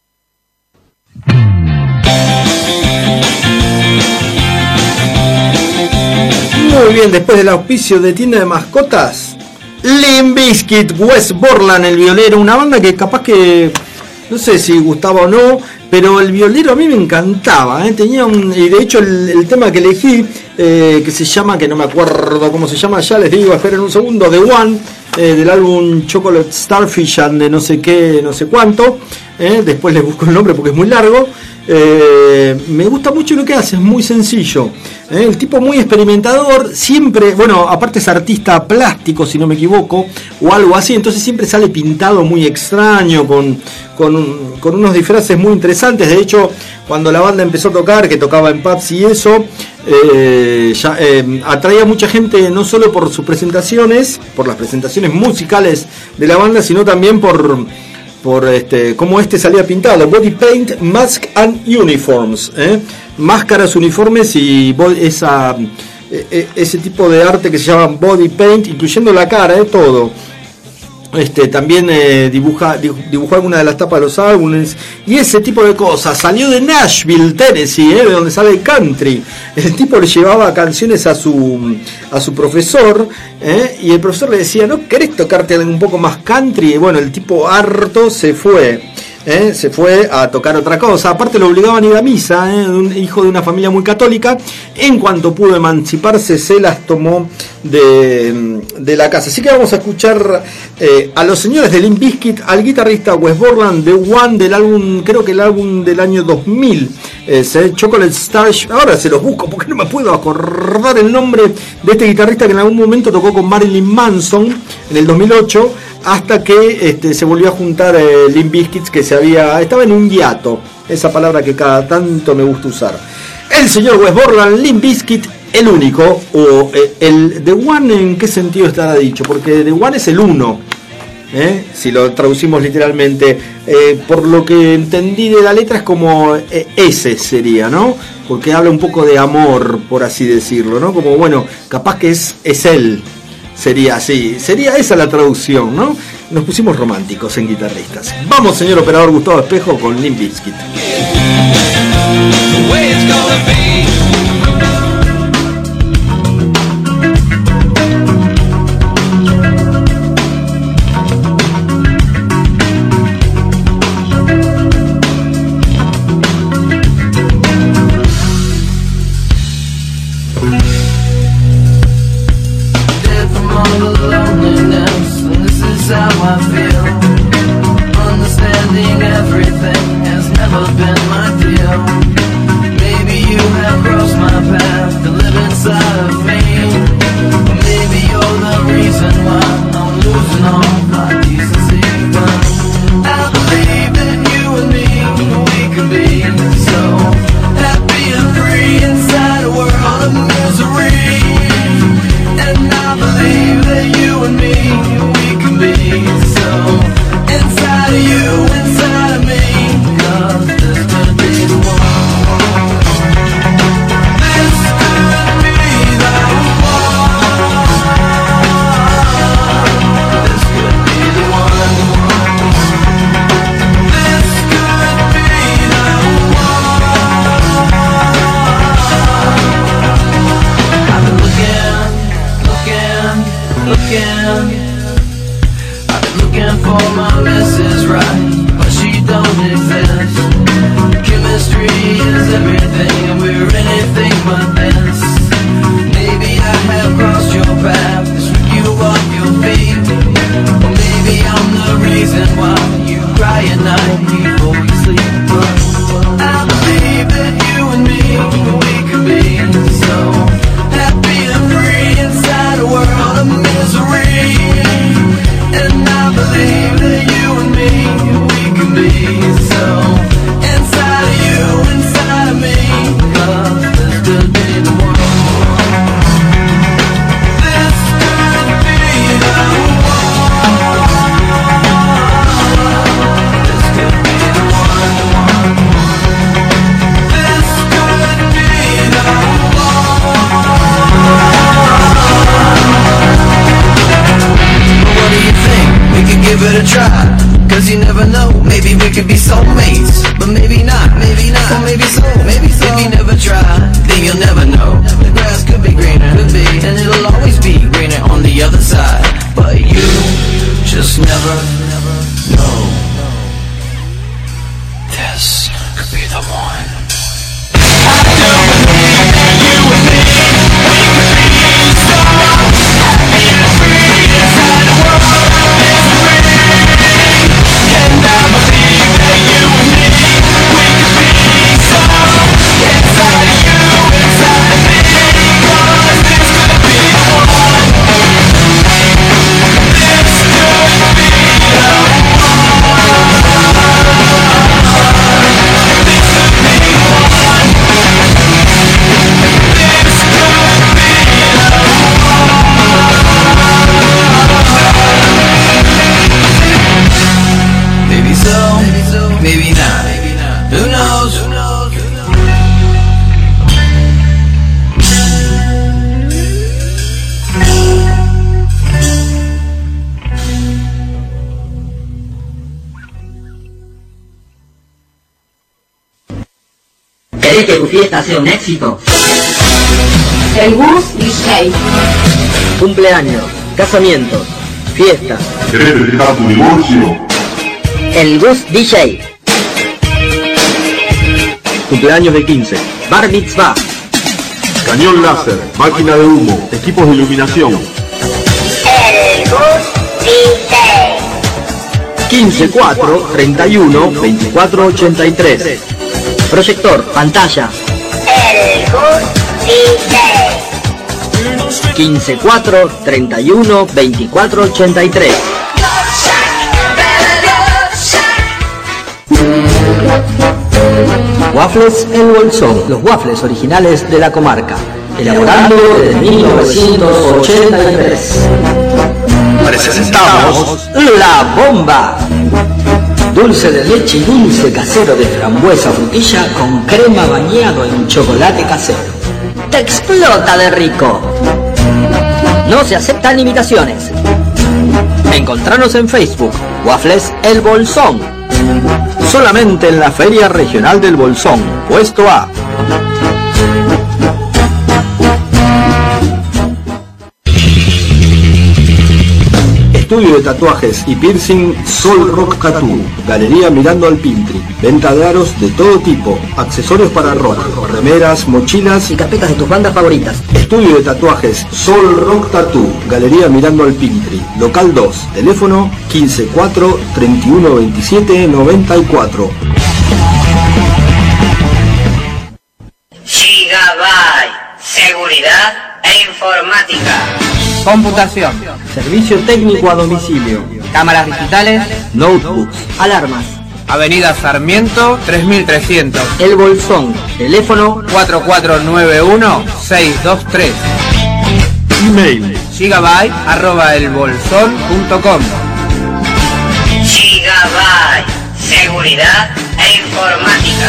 Muy bien, después del auspicio de tienda de mascotas, Limp Bizkit, Wes Borland, el violero, una banda que capaz que no sé si gustaba o no, pero el violero a mí me encantaba, tenía y de hecho el tema que elegí, que se llama, que no me acuerdo cómo se llama, ya les digo, esperen un segundo, The One, del álbum Chocolate Starfish and de no sé qué, no sé cuánto, después les busco el nombre porque es muy largo. Me gusta mucho lo que hace, es muy sencillo, el tipo muy experimentador, siempre, bueno, aparte es artista plástico si no me equivoco, o algo así, entonces siempre sale pintado muy extraño, con unos disfraces muy interesantes. De hecho, cuando la banda empezó a tocar, que tocaba en pubs y eso, atraía a mucha gente no solo por sus presentaciones, por las presentaciones musicales de la banda, sino también por cómo salía pintado, body paint, mask and uniforms, máscaras, uniformes y ese tipo de arte que se llama body paint, incluyendo la cara, todo. También dibujó alguna de las tapas de los álbumes y ese tipo de cosas. Salió de Nashville, Tennessee, de donde sale el country. El tipo le llevaba canciones a su profesor, y el profesor le decía, ¿no querés tocarte un poco más country? Y bueno, el tipo harto se fue a tocar otra cosa. Aparte lo obligaban a ir a misa, un hijo de una familia muy católica. En cuanto pudo emanciparse, se las tomó de la casa. Así que vamos a escuchar a los señores de Limp Bizkit, al guitarrista Wes Borland, The One, del álbum, creo que el álbum del año 2000, Chocolate Starfish. Ahora se los busco porque no me puedo acordar el nombre de este guitarrista que en algún momento tocó con Marilyn Manson en el 2008, hasta que se volvió a juntar Limp Bizkit, que estaba en un hiato, esa palabra que cada tanto me gusta usar. El señor Wes Borland, Limp Bizkit, el único, o el The One, ¿en qué sentido estará dicho? Porque The One es el uno, si lo traducimos literalmente, por lo que entendí de la letra es como ese sería, ¿no? Porque habla un poco de amor, por así decirlo, ¿no? Como, bueno, capaz que es él. Sería así, sería esa la traducción, ¿no? Nos pusimos románticos en guitarristas. Vamos, señor operador Gustavo Espejo, con Limp Bizkit. ¿Querés que tu fiesta sea un éxito? El Gus DJ. Cumpleaños, casamientos, fiestas. ¿Querés festejar tu divorcio? El Gus DJ. Cumpleaños de 15. Bar mitzvah. Cañón láser, máquina de humo, equipos de iluminación. El Gus DJ. 15 4 31 24 83. Proyector, pantalla. El Gus DJ. 15 4 31 24 83. Waffles El Bolsón, los waffles originales de la comarca, elaborando desde 1983. Presentamos La Bomba. Dulce de leche y dulce casero de frambuesa frutilla con crema bañado en chocolate casero. ¡Te explota de rico! No se aceptan imitaciones. Encontranos en Facebook, Waffles El Bolsón. Solamente en la Feria Regional del Bolsón, puesto A. Estudio de tatuajes y piercing Sol Rock Tattoo. Galería mirando al Pintri. Venta de aros de todo tipo. Accesorios para rock. Remeras, mochilas y carpetas de tus bandas favoritas. Estudio de tatuajes Sol Rock Tattoo. Galería mirando al Pintri. Local 2. Teléfono 15 4 31 27 94. Gigabyte. Seguridad e informática. Computación. Servicio técnico a domicilio. Cámaras digitales. Notebooks. Alarmas. Avenida Sarmiento 3300. El Bolsón. Teléfono 4491-623. Email gigabyte@elbolsón.com. Gigabyte. Seguridad e informática.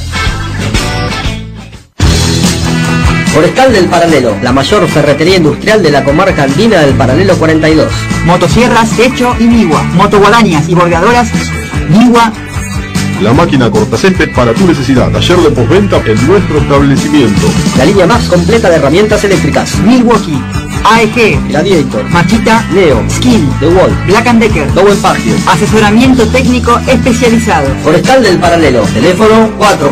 Forestal del Paralelo, la mayor ferretería industrial de la comarca andina del Paralelo 42. Motosierras, techo y Miwa. Motoguadañas y bordeadoras, Miwa. La máquina cortacésped para tu necesidad. Taller de postventa en nuestro establecimiento. La línea más completa de herramientas eléctricas. Milwaukee, AEG, Gladiator, Machita, Neo, Skill, DeWalt, Black & Decker, Double Patio. Asesoramiento técnico especializado. Forestal del Paralelo, teléfono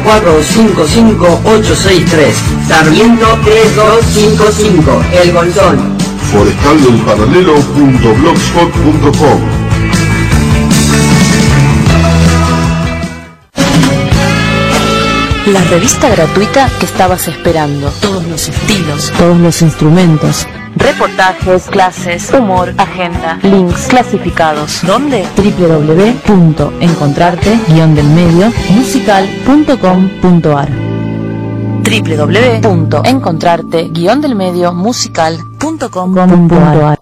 4455-863. Sarmiento 3255, El Bolsón. Forestaldelparalelo.blogspot.com. La revista gratuita que estabas esperando. Todos los estilos, todos los instrumentos. Reportajes, clases, humor, agenda, links, clasificados. ¿Dónde? www.encontrarte-delmedio-musical.com.ar www.encontrarte-delmedio-musical.com.ar.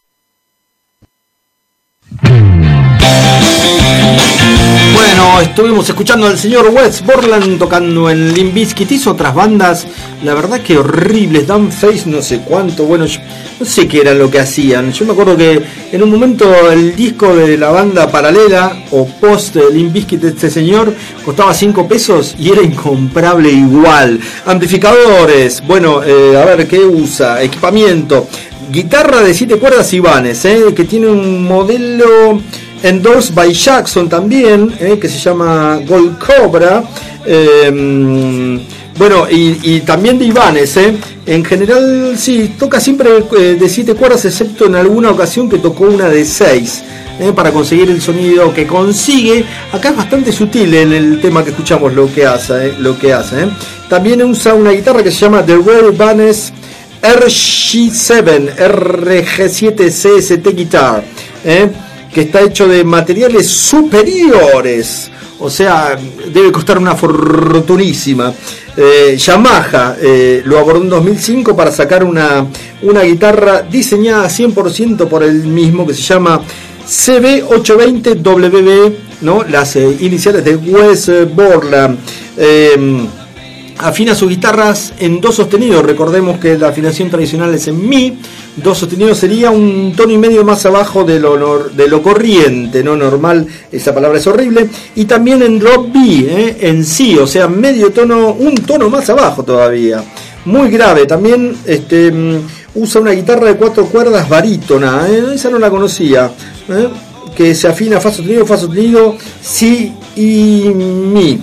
Bueno, estuvimos escuchando al señor Wes Borland tocando en Limp Bizkit. Hizo otras bandas, la verdad que horribles, Dan Face, no sé cuánto. Bueno, yo no sé qué era lo que hacían. Yo me acuerdo que en un momento el disco de la banda paralela o post de Limp Bizkit de este señor costaba 5 pesos y era incomparable igual. Amplificadores, bueno, a ver, ¿qué usa? Equipamiento, guitarra de 7 cuerdas Ibanez, que tiene un modelo endorsed by Jackson también, que se llama Gold Cobra. Bueno, y también de Ibanez, en general sí, toca siempre de 7 cuerdas, excepto en alguna ocasión que tocó una de 6, para conseguir el sonido que consigue. Acá es bastante sutil en el tema que escuchamos lo que hace. También usa una guitarra que se llama The Rare Ibanez RG7 CST Guitar, que está hecho de materiales superiores, o sea, debe costar una fortunísima. Yamaha lo abordó en 2005 para sacar una guitarra diseñada 100% por el mismo, que se llama CB820WB, ¿no? Las iniciales de Wes Borland. afina sus guitarras en do sostenido. Recordemos que la afinación tradicional es en mi. Do sostenido sería un tono y medio más abajo de lo corriente, no normal, esa palabra es horrible. Y también en drop B, en si, o sea, medio tono, un tono más abajo todavía. Muy grave. También usa una guitarra de 4 cuerdas barítona, esa no la conocía, que se afina fa sostenido, si y mi.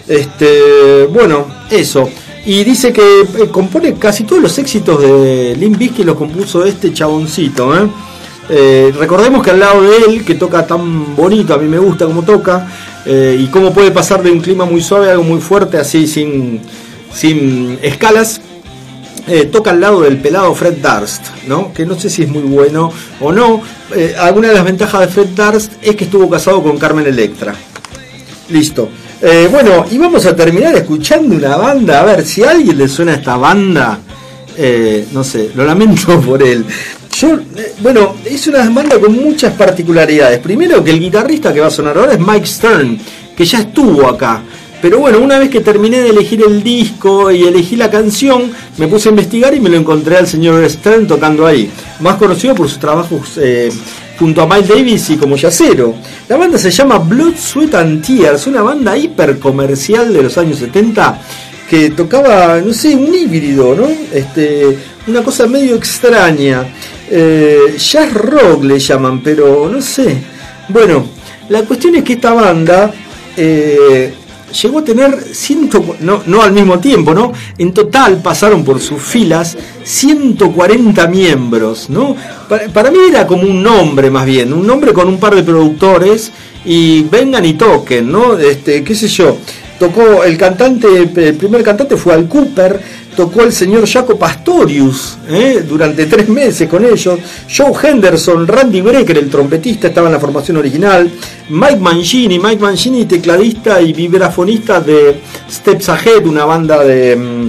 Bueno, eso. Y dice que compone casi todos los éxitos de Limp Bizkit, los compuso este chaboncito, recordemos que al lado de él, que toca tan bonito, a mí me gusta cómo toca, y cómo puede pasar de un clima muy suave a algo muy fuerte, así sin escalas, toca al lado del pelado Fred Durst, ¿no? Que no sé si es muy bueno o no. Alguna de las ventajas de Fred Durst es que estuvo casado con Carmen Electra. Listo. Bueno, y vamos a terminar escuchando una banda. A ver, si a alguien le suena esta banda, no sé, lo lamento por él. Bueno, es una banda con muchas particularidades. Primero, que el guitarrista que va a sonar ahora es Mike Stern, que ya estuvo acá. Pero bueno, una vez que terminé de elegir el disco y elegí la canción, me puse a investigar y me lo encontré al señor Stern tocando ahí. Más conocido por sus trabajos junto a Miles Davis y como yacero. La banda se llama Blood, Sweat and Tears, una banda hiper comercial de los años 70 que tocaba, no sé, un híbrido, ¿no? Una cosa medio extraña. Jazz rock le llaman, pero no sé. Bueno, la cuestión es que esta banda llegó a tener no al mismo tiempo, ¿no? En total pasaron por sus filas 140 miembros, ¿no? Para mí era como un nombre, más bien, un nombre con un par de productores y vengan y toquen, ¿no? Qué sé yo, tocó el primer cantante fue Al Cooper, tocó el señor Jaco Pastorius durante 3 meses con ellos, Joe Henderson, Randy Brecker, el trompetista, estaba en la formación original, Mike Mangini, tecladista y vibrafonista de Steps Ahead, una banda de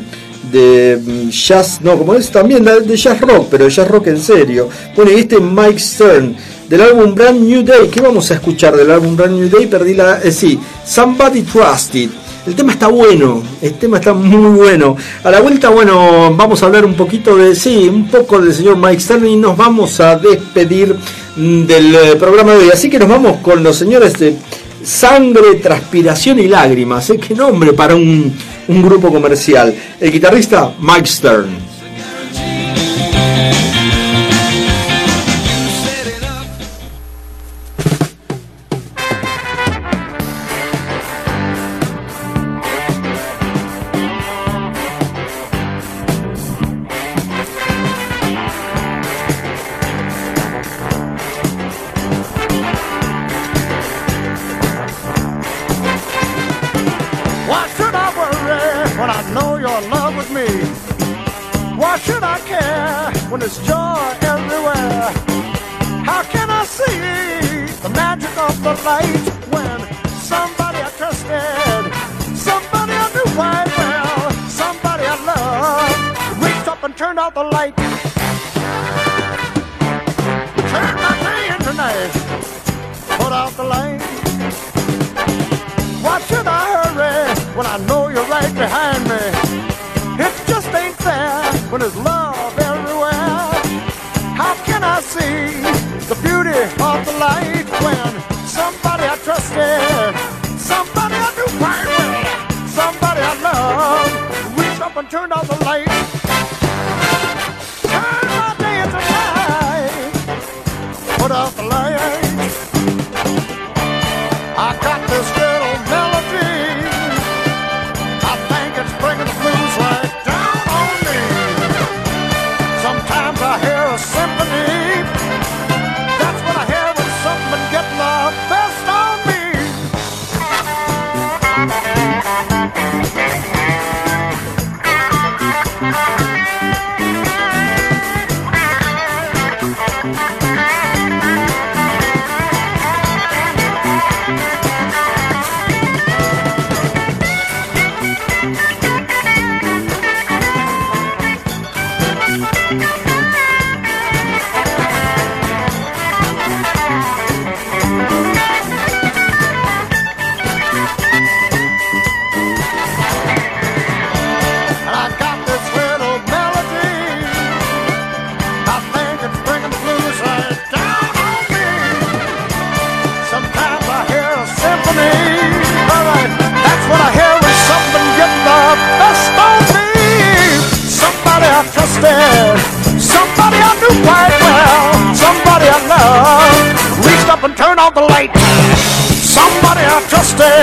jazz, no, como es también de jazz rock, pero de jazz rock en serio. Bueno, y Mike Stern, del álbum Brand New Day. ¿Qué vamos a escuchar del álbum Brand New Day? Somebody Trusted. El tema está bueno, el tema está muy bueno. A la vuelta, bueno, vamos a hablar un poquito un poco del señor Mike Stern y nos vamos a despedir del programa de hoy. Así que nos vamos con los señores de Sangre, Transpiración y Lágrimas. Qué nombre para un grupo comercial. El guitarrista Mike Stern.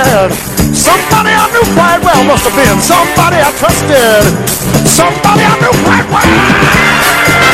trusted. Somebody I knew quite well must have been somebody I trusted. Somebody I knew quite well.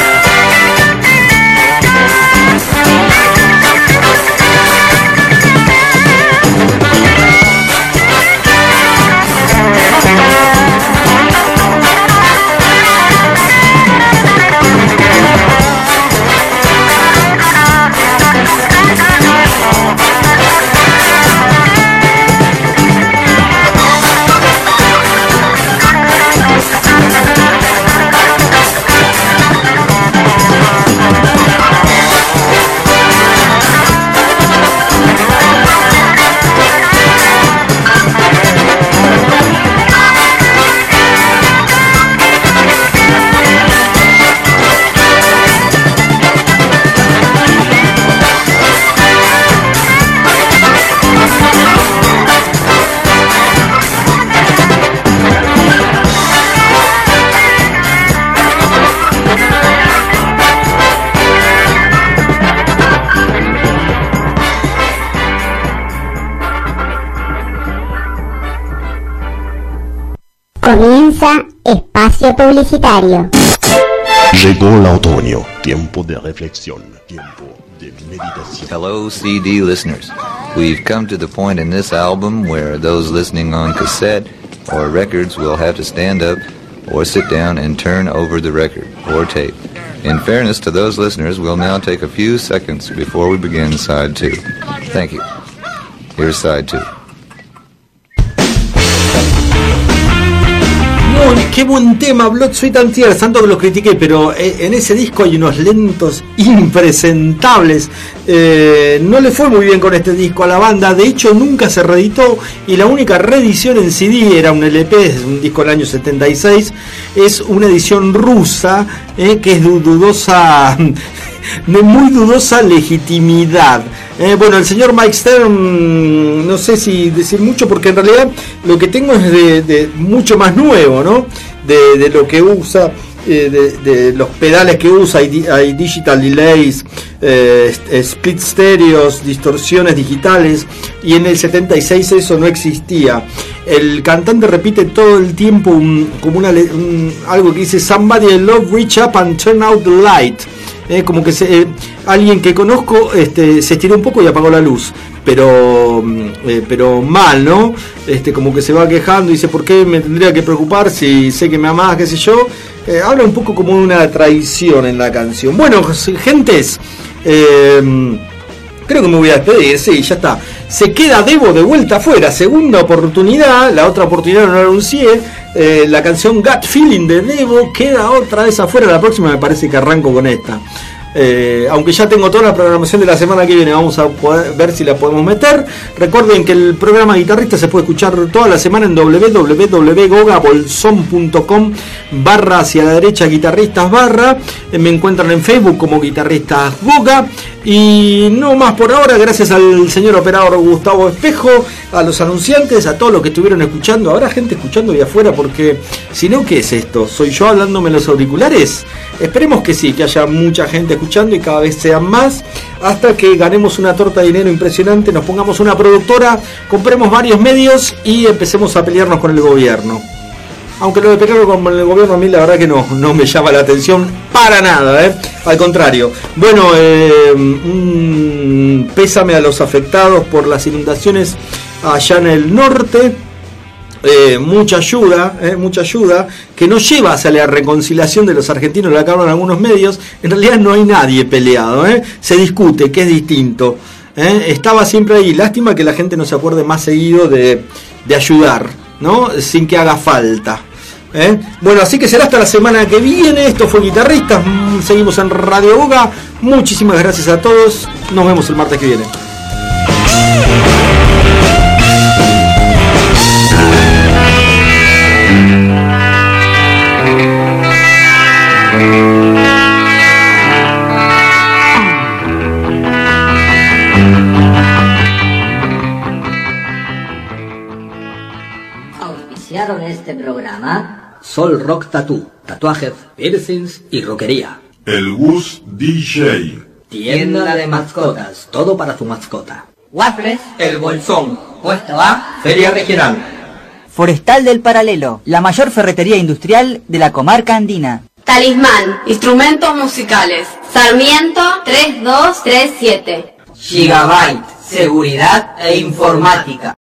Comienza espacio publicitario. Llegó el otoño, tiempo de reflexión, tiempo de meditación. Hello, CD listeners. We've come to the point in this album where those listening on cassette or records will have to stand up or sit down and turn over the record or tape. In fairness to those listeners, we'll now take a few seconds before we begin side 2. Thank you. Here's side 2. Qué buen tema, Blood, Sweat and Tears, tanto que lo critiqué, pero en ese disco hay unos lentos impresentables. No le fue muy bien con este disco a la banda, de hecho nunca se reeditó y la única reedición en CD era un LP, es un disco del año 76, es una edición rusa que es dudosa, de muy dudosa legitimidad. Bueno, el señor Mike Stern, no sé si decir mucho porque en realidad lo que tengo es de mucho más nuevo, ¿no? De lo que usa, de los pedales que usa, hay digital delays, split stereos, distorsiones digitales, y en el 76 eso no existía. El cantante repite todo el tiempo como algo que dice "Somebody I love reach up and turn out the light". Como que alguien que conozco se estiró un poco y apagó la luz, pero mal, ¿no? Como que se va quejando y dice, ¿por qué me tendría que preocupar si sé que me amás, qué sé yo? Habla un poco como una traición en la canción. Bueno, gentes, creo que me voy a despedir, sí, ya está. Se queda Devo de vuelta afuera, segunda oportunidad, la otra oportunidad no la anuncié. La canción Gut Feeling de Devo queda otra vez afuera, la próxima me parece que arranco con esta. Aunque ya tengo toda la programación de la semana que viene, vamos a poder ver si la podemos meter. Recuerden que el programa Guitarrista se puede escuchar toda la semana en www.gogabolson.com /hacia la derecha guitarristas /. Me encuentran en Facebook como Guitarristas Goga. Y no más por ahora, gracias al señor operador Gustavo Espejo, a los anunciantes, a todos los que estuvieron escuchando. Habrá gente escuchando ahí afuera, porque si no, ¿qué es esto? ¿Soy yo hablándome en los auriculares? Esperemos que sí, que haya mucha gente escuchando y cada vez sean más, hasta que ganemos una torta de dinero impresionante, nos pongamos una productora, compremos varios medios y empecemos a pelearnos con el gobierno. Aunque lo de pelear con el gobierno a mí la verdad que no me llama la atención para nada, al contrario. Bueno, pésame a los afectados por las inundaciones allá en el norte. Mucha ayuda, que no lleva hacia la reconciliación de los argentinos, lo acaban algunos medios. En realidad no hay nadie peleado, se discute, que es distinto. Estaba siempre ahí. Lástima que la gente no se acuerde más seguido de ayudar, ¿no? Sin que haga falta. Bueno, así que será hasta la semana que viene. Esto fue Guitarristas, seguimos en Radio Goga. Muchísimas gracias a todos, nos vemos el martes que viene. Auspiciaron este programa Sol Rock Tattoo, tatuajes, piercings y roquería. El Gus DJ. Tienda de mascotas, todo para tu mascota. Waffles. El Bolsón. Puesto A. Feria Regional. Forestal del Paralelo, la mayor ferretería industrial de la comarca andina. Talismán, instrumentos musicales. Sarmiento 3237. Gigabyte, seguridad e informática.